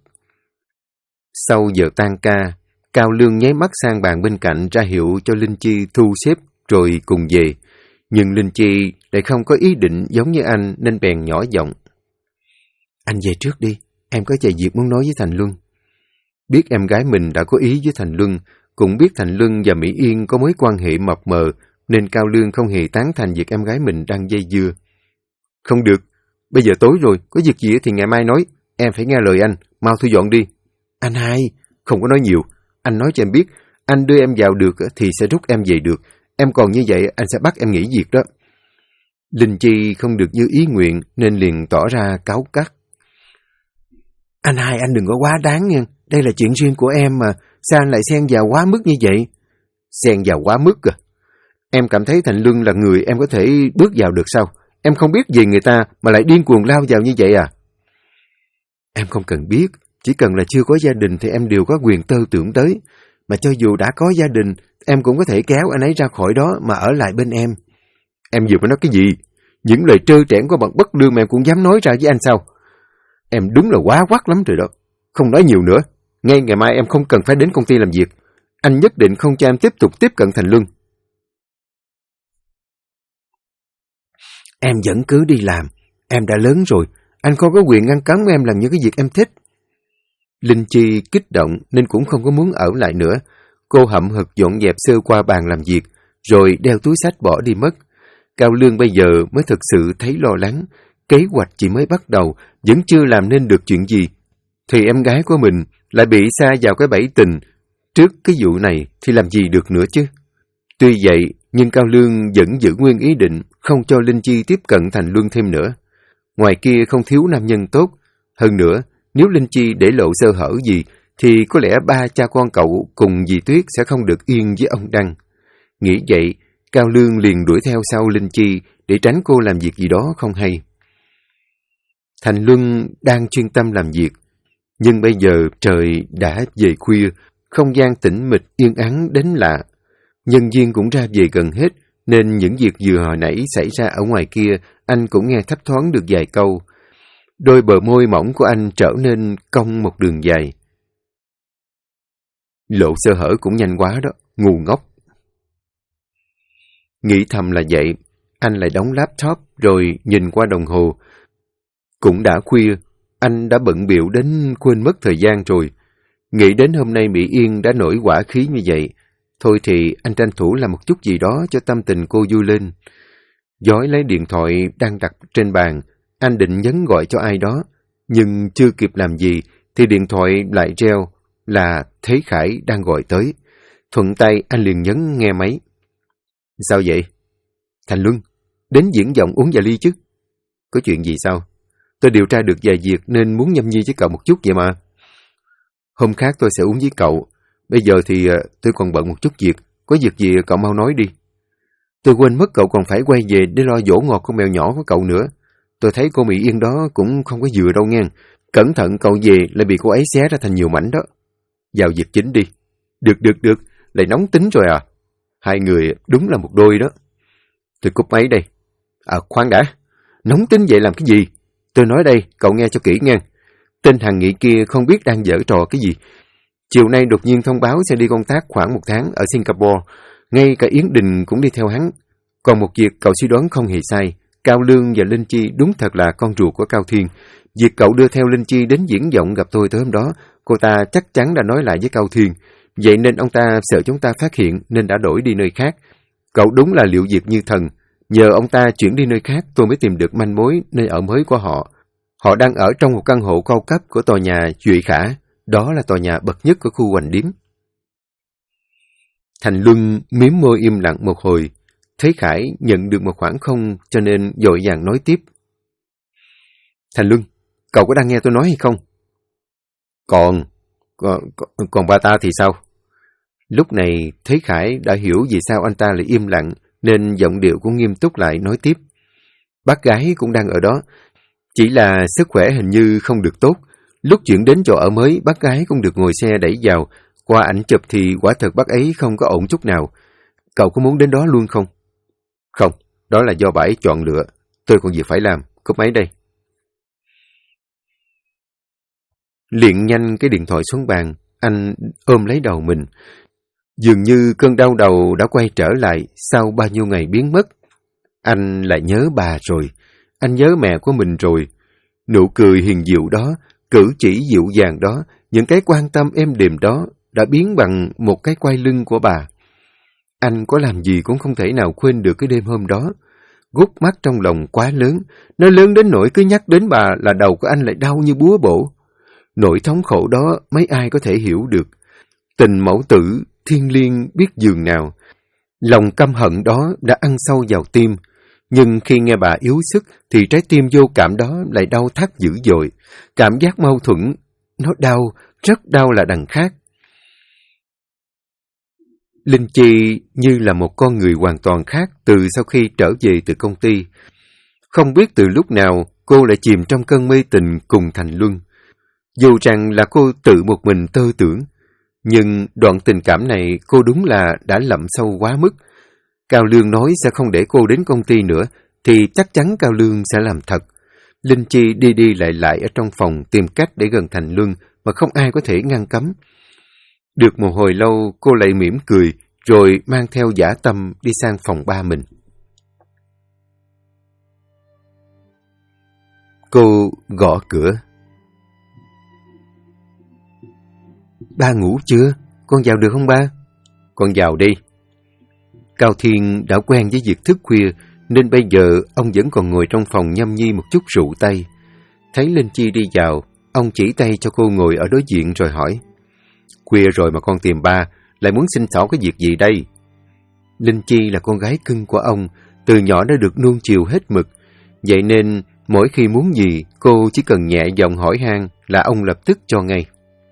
Sau giờ tan ca, Cao Lương nháy mắt sang bàn bên cạnh ra hiệu cho Linh Chi thu xếp rồi cùng về. Nhưng Linh Chi lại không có ý định giống như anh nên bèn nhỏ giọng. Anh về trước đi, em có vài việc muốn nói với Thành Luân. Biết em gái mình đã có ý với Thành Luân, cũng biết Thành Luân và Mỹ Yên có mối quan hệ mập mờ, nên Cao Lương không hề tán thành việc em gái mình đang dây dưa. Không được, bây giờ tối rồi, có việc gì thì ngày mai nói, em phải nghe lời anh, mau thu dọn đi. Anh hai, không có nói nhiều, anh nói cho em biết, anh đưa em vào được thì sẽ rút em về được, em còn như vậy anh sẽ bắt em nghỉ việc đó. Linh Chi không được như ý nguyện nên liền tỏ ra cáu gắt. Anh hai, anh đừng có quá đáng nha, đây là chuyện riêng của em mà, sao anh lại xen vào quá mức như vậy? Xen vào quá mức à? Em cảm thấy Thành Luân là người em có thể bước vào được sao? Em không biết gì người ta mà lại điên cuồng lao vào như vậy à? Em không cần biết, chỉ cần là chưa có gia đình thì em đều có quyền tơ tưởng tới. Mà cho dù đã có gia đình, em cũng có thể kéo anh ấy ra khỏi đó mà ở lại bên em. Em vừa mới nói cái gì? Những lời trơ trẽn của bọn bất lương mà em cũng dám nói ra với anh sao? Em đúng là quá quắt lắm rồi đó. Không nói nhiều nữa. Ngay ngày mai em không cần phải đến công ty làm việc. Anh nhất định không cho em tiếp tục tiếp cận Thành Luân. Em vẫn cứ đi làm. Em đã lớn rồi. Anh không có quyền ngăn cấm em làm những cái việc em thích. Linh Chi kích động nên cũng không có muốn ở lại nữa. Cô hậm hực dọn dẹp sơ qua bàn làm việc, rồi đeo túi xách bỏ đi mất. Cao Lương bây giờ mới thực sự thấy lo lắng. Kế hoạch chỉ mới bắt đầu, vẫn chưa làm nên được chuyện gì. Thì em gái của mình lại bị sa vào cái bẫy tình. Trước cái vụ này thì làm gì được nữa chứ. Tuy vậy, nhưng Cao Lương vẫn giữ nguyên ý định không cho Linh Chi tiếp cận Thành Luân thêm nữa. Ngoài kia không thiếu nam nhân tốt. Hơn nữa, nếu Linh Chi để lộ sơ hở gì, thì có lẽ ba cha con cậu cùng dì Tuyết sẽ không được yên với ông Đăng. Nghĩ vậy, Cao Lương liền đuổi theo sau Linh Chi để tránh cô làm việc gì đó không hay. Thành Luân đang chuyên tâm làm việc, nhưng bây giờ trời đã về khuya, không gian tĩnh mịch yên ắng đến lạ. Nhân viên cũng ra về gần hết, nên những việc vừa hồi nãy xảy ra ở ngoài kia, anh cũng nghe thấp thoáng được vài câu. Đôi bờ môi mỏng của anh trở nên cong một đường dài. Lộ sơ hở cũng nhanh quá đó, ngu ngốc. Nghĩ thầm là vậy, anh lại đóng laptop rồi nhìn qua đồng hồ. Cũng đã khuya, anh đã bận bịu đến quên mất thời gian rồi. Nghĩ đến hôm nay Mỹ Yên đã nổi hỏa khí như vậy, thôi thì anh tranh thủ làm một chút gì đó cho tâm tình cô vui lên. Dói lấy điện thoại đang đặt trên bàn, anh định nhấn gọi cho ai đó, nhưng chưa kịp làm gì thì điện thoại lại reo là Thế Khải đang gọi tới. Thuận tay anh liền nhấn nghe máy. Sao vậy? Thành Luân, đến diễn vọng uống vài ly chứ. Có chuyện gì sao? Tôi điều tra được vài việc nên muốn nhâm nhi với cậu một chút vậy mà. Hôm khác tôi sẽ uống với cậu. Bây giờ thì tôi còn bận một chút việc. Có việc gì cậu mau nói đi. Tôi quên mất cậu còn phải quay về để lo dỗ ngọt con mèo nhỏ của cậu nữa. Tôi thấy cô Mỹ Yên đó cũng không có vừa đâu nghe. Cẩn thận cậu về lại bị cô ấy xé ra thành nhiều mảnh đó. Vào việc chính đi. Được. Lại nóng tính rồi à. Hai người đúng là một đôi đó. Tôi cúp máy đây. Khoan đã. Nóng tính vậy làm cái gì? Tôi nói đây, cậu nghe cho kỹ nghe. Tên Hằng Nghị kia không biết đang giở trò cái gì. Chiều nay đột nhiên thông báo sẽ đi công tác khoảng 1 tháng ở Singapore. Ngay cả Yến Đình cũng đi theo hắn. Còn một việc cậu suy đoán không hề sai. Cao Lương và Linh Chi đúng thật là con ruột của Cao Thiên. Việc cậu đưa theo Linh Chi đến diễn vọng gặp tôi tới hôm đó, cô ta chắc chắn đã nói lại với Cao Thiên. Vậy nên ông ta sợ chúng ta phát hiện nên đã đổi đi nơi khác. Cậu đúng là liệu việc như thần. Nhờ ông ta chuyển đi nơi khác tôi mới tìm được manh mối nơi ở mới của họ. Họ đang ở trong một căn hộ cao cấp của tòa nhà Duy Khả. Đó là tòa nhà bậc nhất của khu Hoành Điếm. Thành Luân mím môi im lặng một hồi. Thấy Khải nhận được một khoảng không cho nên vội vàng nói tiếp. Thành Luân, cậu có đang nghe tôi nói hay không? Còn ba ta thì sao? Lúc này thấy Khải đã hiểu vì sao anh ta lại im lặng nên giọng điệu cũng nghiêm túc lại nói tiếp. Bác gái cũng đang ở đó. Chỉ là sức khỏe hình như không được tốt. Lúc chuyển đến chỗ ở mới, bác gái cũng được ngồi xe đẩy vào. Qua ảnh chụp thì quả thật bác ấy không có ổn chút nào. Cậu có muốn đến đó luôn không? Không, đó là do bà ấy chọn lựa. Tôi còn việc phải làm. Cúp máy đây. Liệng nhanh cái điện thoại xuống bàn, anh ôm lấy đầu mình. Dường như cơn đau đầu đã quay trở lại sau bao nhiêu ngày biến mất. Anh lại nhớ bà rồi. Anh nhớ mẹ của mình rồi. Nụ cười hiền diệu đó, cử chỉ dịu dàng đó, những cái quan tâm êm đềm đó đã biến bằng một cái quay lưng của bà. Anh có làm gì cũng không thể nào quên được cái đêm hôm đó. Gút mắt trong lòng quá lớn, nó lớn đến nỗi cứ nhắc đến bà là đầu của anh lại đau như búa bổ. Nỗi thống khổ đó mấy ai có thể hiểu được. Tình mẫu tử, thiêng liêng biết dường nào. Lòng căm hận đó đã ăn sâu vào tim. Nhưng khi nghe bà yếu sức thì trái tim vô cảm đó lại đau thắt dữ dội. Cảm giác mâu thuẫn, nó đau, rất đau là đằng khác. Linh Chi như là một con người hoàn toàn khác từ sau khi trở về từ công ty. Không biết từ lúc nào cô lại chìm trong cơn mê tình cùng Thành Luân. Dù rằng là cô tự một mình tơ tưởng, nhưng đoạn tình cảm này cô đúng là đã lậm sâu quá mức. Cao Lương nói sẽ không để cô đến công ty nữa, thì chắc chắn Cao Lương sẽ làm thật. Linh Chi đi đi lại ở trong phòng tìm cách để gần Thành Luân mà không ai có thể ngăn cấm. Được một hồi lâu cô lại mỉm cười rồi mang theo dã tâm đi sang phòng ba mình. Cô gõ cửa. Ba ngủ chưa? Con vào được không ba? Con vào đi. Cao Thiên đã quen với việc thức khuya nên bây giờ ông vẫn còn ngồi trong phòng nhâm nhi một chút rượu tay. Thấy Linh Chi đi vào, ông chỉ tay cho cô ngồi ở đối diện rồi hỏi. Khuya rồi mà con tìm ba, lại muốn xin xỏ cái việc gì đây? Linh Chi là con gái cưng của ông, từ nhỏ đã được nuông chiều hết mực. Vậy nên mỗi khi muốn gì, cô chỉ cần nhẹ giọng hỏi han là ông lập tức cho ngay.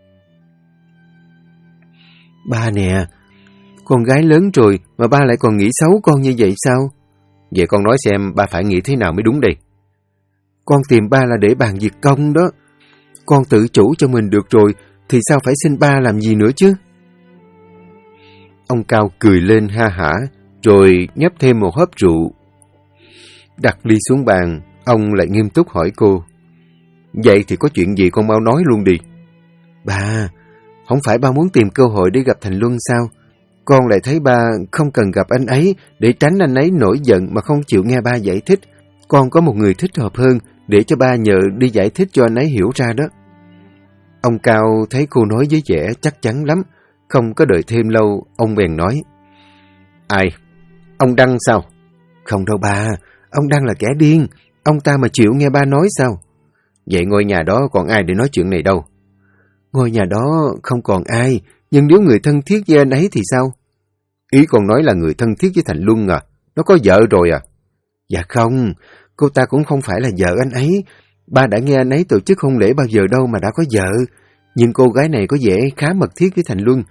Ba nè, con gái lớn rồi mà ba lại còn nghĩ xấu con như vậy sao? Vậy con nói xem ba phải nghĩ thế nào mới đúng đây? Con tìm ba là để bàn việc công đó. Con tự chủ cho mình được rồi thì sao phải xin ba làm gì nữa chứ? Ông Cao cười lên ha hả rồi nhấp thêm một hớp rượu. Đặt ly xuống bàn, ông lại nghiêm túc hỏi cô. Vậy thì có chuyện gì con mau nói luôn đi. Ba, không phải ba muốn tìm cơ hội để gặp Thành Luân sao? Con lại thấy ba không cần gặp anh ấy để tránh anh ấy nổi giận mà không chịu nghe ba giải thích. Con có một người thích hợp hơn để cho ba nhờ đi giải thích cho anh ấy hiểu ra đó. Ông Cao thấy cô nói với vẻ chắc chắn lắm. Không có đợi thêm lâu, ông bèn nói. Ai? Ông Đăng sao? Không đâu ba, ông Đăng là kẻ điên. Ông ta mà chịu nghe ba nói sao? Vậy ngôi nhà đó còn ai để nói chuyện này đâu? Ngôi nhà đó không còn ai, nhưng nếu người thân thiết với anh ấy thì sao? Ý con nói là người thân thiết với Thành Luân à? Nó có vợ rồi à? Dạ không, cô ta cũng không phải là vợ anh ấy. Ba đã nghe anh ấy tổ chức hôn lễ bao giờ đâu mà đã có vợ. Nhưng cô gái này có vẻ khá mật thiết với Thành Luân.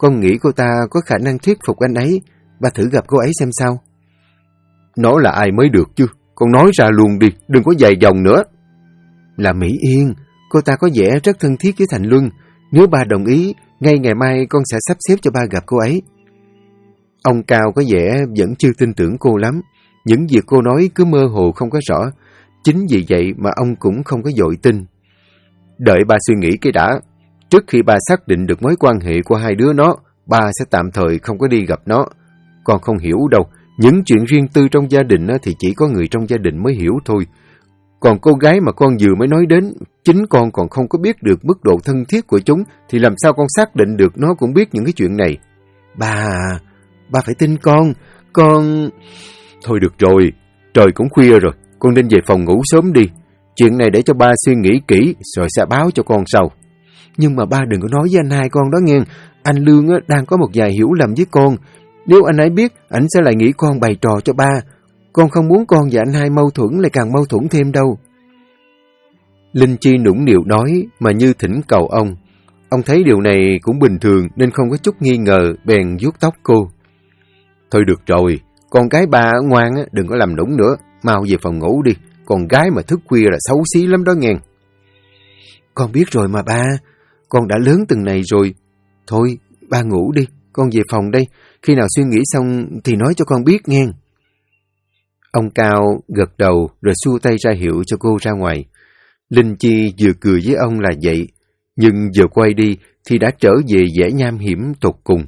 Con nghĩ cô ta có khả năng thuyết phục anh ấy. Ba thử gặp cô ấy xem sao. Nó là ai mới được chứ? Con nói ra luôn đi, đừng có dài dòng nữa. Là Mỹ Yên, cô ta có vẻ rất thân thiết với Thành Luân. Nếu ba đồng ý, ngay ngày mai con sẽ sắp xếp cho ba gặp cô ấy. Ông Cao có vẻ vẫn chưa tin tưởng cô lắm. Những việc cô nói cứ mơ hồ không có rõ. Chính vì vậy mà ông cũng không có vội tin. Đợi ba suy nghĩ cái đã. Trước khi ba xác định được mối quan hệ của hai đứa nó, ba sẽ tạm thời không có đi gặp nó. Con không hiểu đâu. Những chuyện riêng tư trong gia đình thì chỉ có người trong gia đình mới hiểu thôi. Còn cô gái mà con vừa mới nói đến, chính con còn không có biết được mức độ thân thiết của chúng, thì làm sao con xác định được nó cũng biết những cái chuyện này. Ba phải tin con. Thôi được rồi, trời cũng khuya rồi, con nên về phòng ngủ sớm đi. Chuyện này để cho ba suy nghĩ kỹ, rồi sẽ báo cho con sau. Nhưng mà ba đừng có nói với anh hai con đó nghe. Anh Lương đang có một vài hiểu lầm với con. Nếu anh ấy biết, anh sẽ lại nghĩ con bày trò cho ba. Con không muốn con và anh hai mâu thuẫn lại càng mâu thuẫn thêm đâu. Linh Chi nũng nịu nói mà như thỉnh cầu ông. Ông thấy điều này cũng bình thường nên không có chút nghi ngờ, bèn vuốt tóc cô. Thôi được rồi, con gái ba ngoan đừng có làm nũng nữa, mau về phòng ngủ đi. Con gái mà thức khuya là xấu xí lắm đó nghe. Con biết rồi mà ba, con đã lớn từng này rồi. Thôi, ba ngủ đi, con về phòng đây. Khi nào suy nghĩ xong thì nói cho con biết nghe. Ông Cao gật đầu rồi xua tay ra hiệu cho cô ra ngoài. Linh Chi vừa cười với ông là vậy, nhưng vừa quay đi thì đã trở về vẻ nham hiểm tột cùng.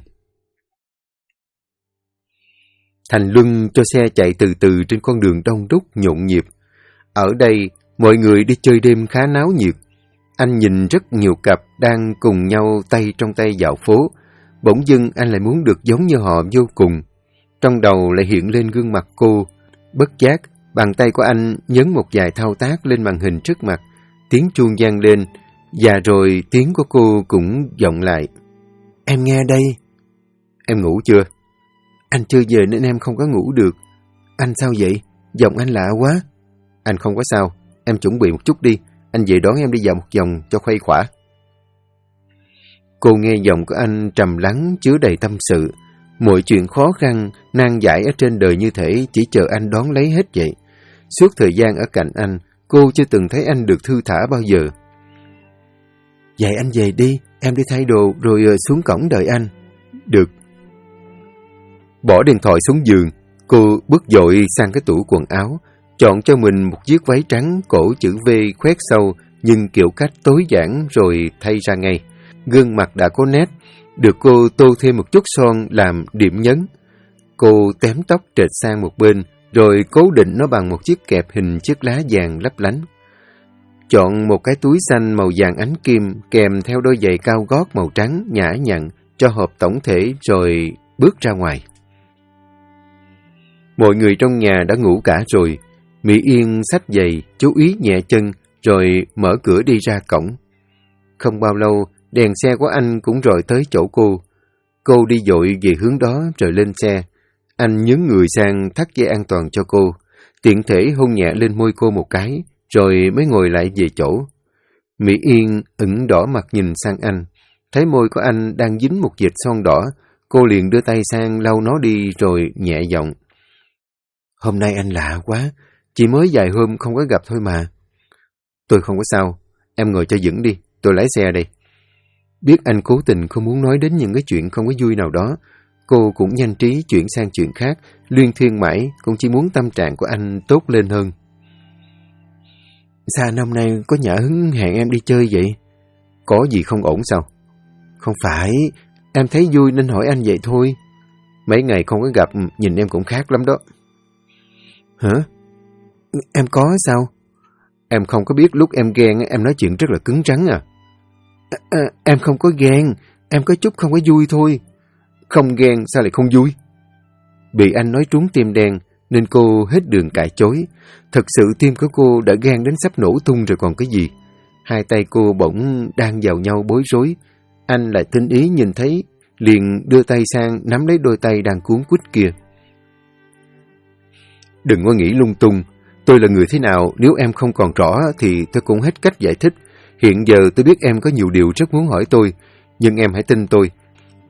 Thành Luân cho xe chạy từ từ trên con đường đông đúc nhộn nhịp. Ở đây, mọi người đi chơi đêm khá náo nhiệt. Anh nhìn rất nhiều cặp đang cùng nhau tay trong tay dạo phố. Bỗng dưng anh lại muốn được giống như họ vô cùng. Trong đầu lại hiện lên gương mặt cô. Bất giác, bàn tay của anh nhấn một vài thao tác lên màn hình trước mặt. Tiếng chuông vang lên, và rồi tiếng của cô cũng vọng lại. Em nghe đây. Em ngủ chưa? Anh chưa về nên em không có ngủ được. Anh sao vậy? Giọng anh lạ quá. Anh không có sao. Em chuẩn bị một chút đi. Anh về đón em đi dạo một vòng cho khuây khỏa. Cô nghe giọng của anh trầm lắng chứa đầy tâm sự. Mọi chuyện khó khăn, nan giải ở trên đời như thể chỉ chờ anh đón lấy hết vậy. Suốt thời gian ở cạnh anh, cô chưa từng thấy anh được thư thả bao giờ. Vậy anh về đi, em đi thay đồ rồi xuống cổng đợi anh. Được. Bỏ điện thoại xuống giường, cô bước dội sang cái tủ quần áo, chọn cho mình một chiếc váy trắng cổ chữ V khoét sâu nhưng kiểu cách tối giản rồi thay ra ngay. Gương mặt đã có nét, được cô tô thêm một chút son làm điểm nhấn. Cô tém tóc trệt sang một bên, rồi cố định nó bằng một chiếc kẹp hình chiếc lá vàng lấp lánh. Chọn một cái túi xanh màu vàng ánh kim kèm theo đôi giày cao gót màu trắng nhã nhặn cho hợp tổng thể rồi bước ra ngoài. Mọi người trong nhà đã ngủ cả rồi. Mỹ Yên xách giày, chú ý nhẹ chân rồi mở cửa đi ra cổng. Không bao lâu, đèn xe của anh cũng rọi tới chỗ cô. Cô đi dội về hướng đó rồi lên xe. Anh nhướng người sang thắt dây an toàn cho cô, tiện thể hôn nhẹ lên môi cô một cái, rồi mới ngồi lại về chỗ. Mỹ Yên ửng đỏ mặt nhìn sang anh, thấy môi của anh đang dính một vệt son đỏ, cô liền đưa tay sang lau nó đi rồi nhẹ giọng. Hôm nay anh lạ quá, chỉ mới vài hôm không có gặp thôi mà. Tôi không có sao, em ngồi cho vững đi, tôi lái xe đây. Biết anh cố tình không muốn nói đến những cái chuyện không có vui nào đó, cô cũng nhanh trí chuyển sang chuyện khác, luyên thuyên mãi, cũng chỉ muốn tâm trạng của anh tốt lên hơn. Sao năm nay có nhã hứng hẹn em đi chơi vậy? Có gì không ổn sao? Không phải, em thấy vui nên hỏi anh vậy thôi. Mấy ngày không có gặp, nhìn em cũng khác lắm đó. Hả? Em có sao? Em không có biết lúc em ghen em nói chuyện rất là cứng rắn à? Em không có ghen, em có chút không có vui thôi. Không ghen sao lại không vui? Bị anh nói trúng tim đen nên cô hết đường cãi chối. Thật sự tim của cô đã gan đến sắp nổ tung rồi còn cái gì. Hai tay cô bỗng đang vào nhau bối rối. Anh lại tinh ý nhìn thấy, liền đưa tay sang nắm lấy đôi tay đang cuốn quýt kia. Đừng có nghĩ lung tung. Tôi là người thế nào nếu em không còn rõ thì tôi cũng hết cách giải thích. Hiện giờ tôi biết em có nhiều điều rất muốn hỏi tôi, nhưng em hãy tin tôi.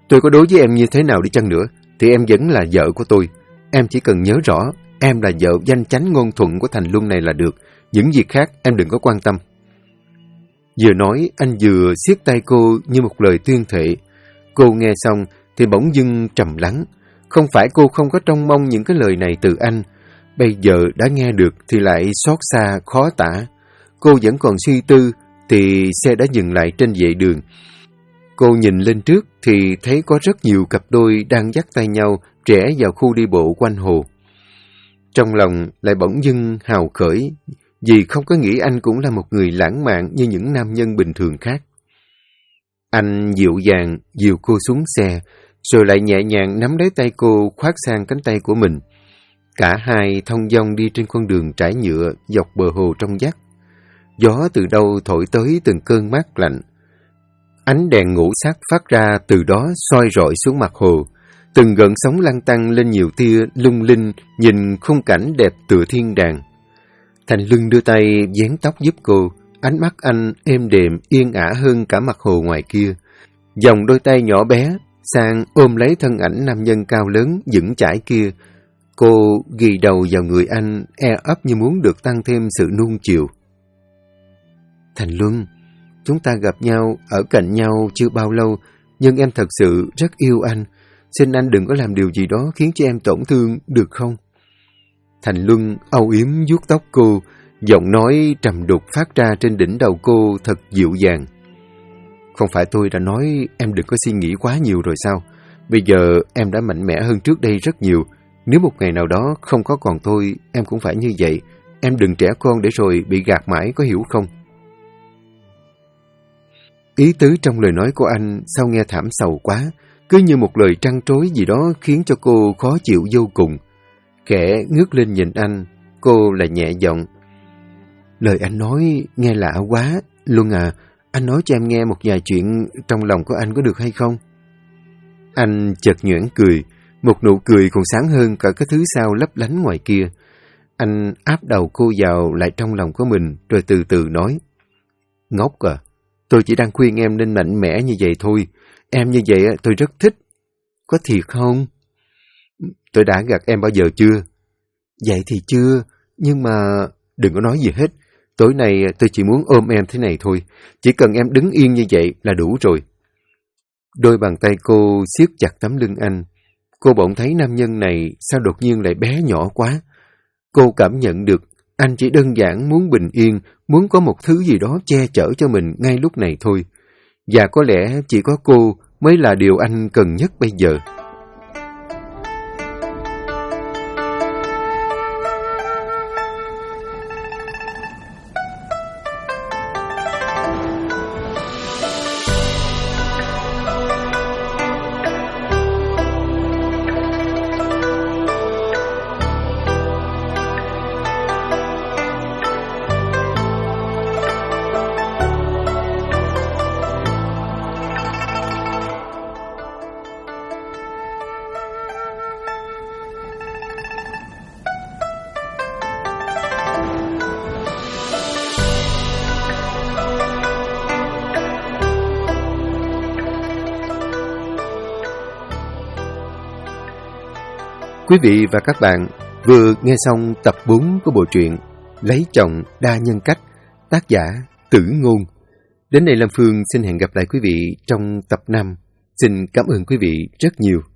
Tôi có đối với em như thế nào đi chăng nữa, thì em vẫn là vợ của tôi. Em chỉ cần nhớ rõ, em là vợ danh chánh ngôn thuận của Thành Luân này là được. Những việc khác em đừng có quan tâm. Vừa nói, anh vừa siết tay cô như một lời tuyên thệ. Cô nghe xong thì bỗng dưng trầm lắng. Không phải cô không có trông mong những cái lời này từ anh. Bây giờ đã nghe được thì lại xót xa, khó tả. Cô vẫn còn suy tư thì xe đã dừng lại trên vệ đường. Cô nhìn lên trước thì thấy có rất nhiều cặp đôi đang dắt tay nhau rẽ vào khu đi bộ quanh hồ. Trong lòng lại bỗng dưng hào khởi, vì không có nghĩ anh cũng là một người lãng mạn như những nam nhân bình thường khác. Anh dịu dàng dìu cô xuống xe, rồi lại nhẹ nhàng nắm lấy tay cô khoác sang cánh tay của mình. Cả hai thong dong đi trên con đường trải nhựa dọc bờ hồ trong vắt. Gió từ đâu thổi tới từng cơn mát lạnh. Ánh đèn ngũ sắc phát ra từ đó soi rọi xuống mặt hồ. Từng gợn sóng lăn tăn lên nhiều tia lung linh, nhìn khung cảnh đẹp tựa thiên đàng. Thành Luân đưa tay vén tóc giúp cô, ánh mắt anh êm đềm yên ả hơn cả mặt hồ ngoài kia. Dòng đôi tay nhỏ bé sang ôm lấy thân ảnh nam nhân cao lớn vững chãi kia. Cô ghi đầu vào người anh, e ấp như muốn được tăng thêm sự nuông chiều. Thành Luân, chúng ta gặp nhau, ở cạnh nhau chưa bao lâu, nhưng em thật sự rất yêu anh. Xin anh đừng có làm điều gì đó khiến cho em tổn thương, được không? Thành Luân âu yếm vuốt tóc cô, giọng nói trầm đục phát ra trên đỉnh đầu cô thật dịu dàng. Không phải tôi đã nói em đừng có suy nghĩ quá nhiều rồi sao? Bây giờ em đã mạnh mẽ hơn trước đây rất nhiều. Nếu một ngày nào đó không có còn tôi, em cũng phải như vậy. Em đừng trẻ con để rồi bị gạt mãi, có hiểu không? Ý tứ trong lời nói của anh sao nghe thảm sầu quá, cứ như một lời trăn trối gì đó khiến cho cô khó chịu vô cùng. Khẽ ngước lên nhìn anh, cô lại nhẹ giọng. Lời anh nói nghe lạ quá, Luân à, anh nói cho em nghe một vài chuyện trong lòng của anh có được hay không? Anh chợt nhoẻn cười, một nụ cười còn sáng hơn cả cái thứ sao lấp lánh ngoài kia. Anh áp đầu cô vào lại trong lòng của mình, rồi từ từ nói. Ngốc à, tôi chỉ đang khuyên em nên mạnh mẽ như vậy thôi. Em như vậy tôi rất thích. Có thiệt không? Tôi đã gạt em bao giờ chưa? Vậy thì chưa, nhưng mà đừng có nói gì hết. Tối nay tôi chỉ muốn ôm em thế này thôi. Chỉ cần em đứng yên như vậy là đủ rồi. Đôi bàn tay cô siết chặt tấm lưng anh. Cô bỗng thấy nam nhân này sao đột nhiên lại bé nhỏ quá. Cô cảm nhận được anh chỉ đơn giản muốn bình yên, muốn có một thứ gì đó che chở cho mình ngay lúc này thôi. Và có lẽ chỉ có cô mới là điều anh cần nhất bây giờ. Quý vị và các bạn vừa nghe xong tập 4 của bộ truyện Lấy chồng đa nhân cách, tác giả Tử Ngôn. Đến đây Lam Phương xin hẹn gặp lại quý vị trong tập 5. Xin cảm ơn quý vị rất nhiều.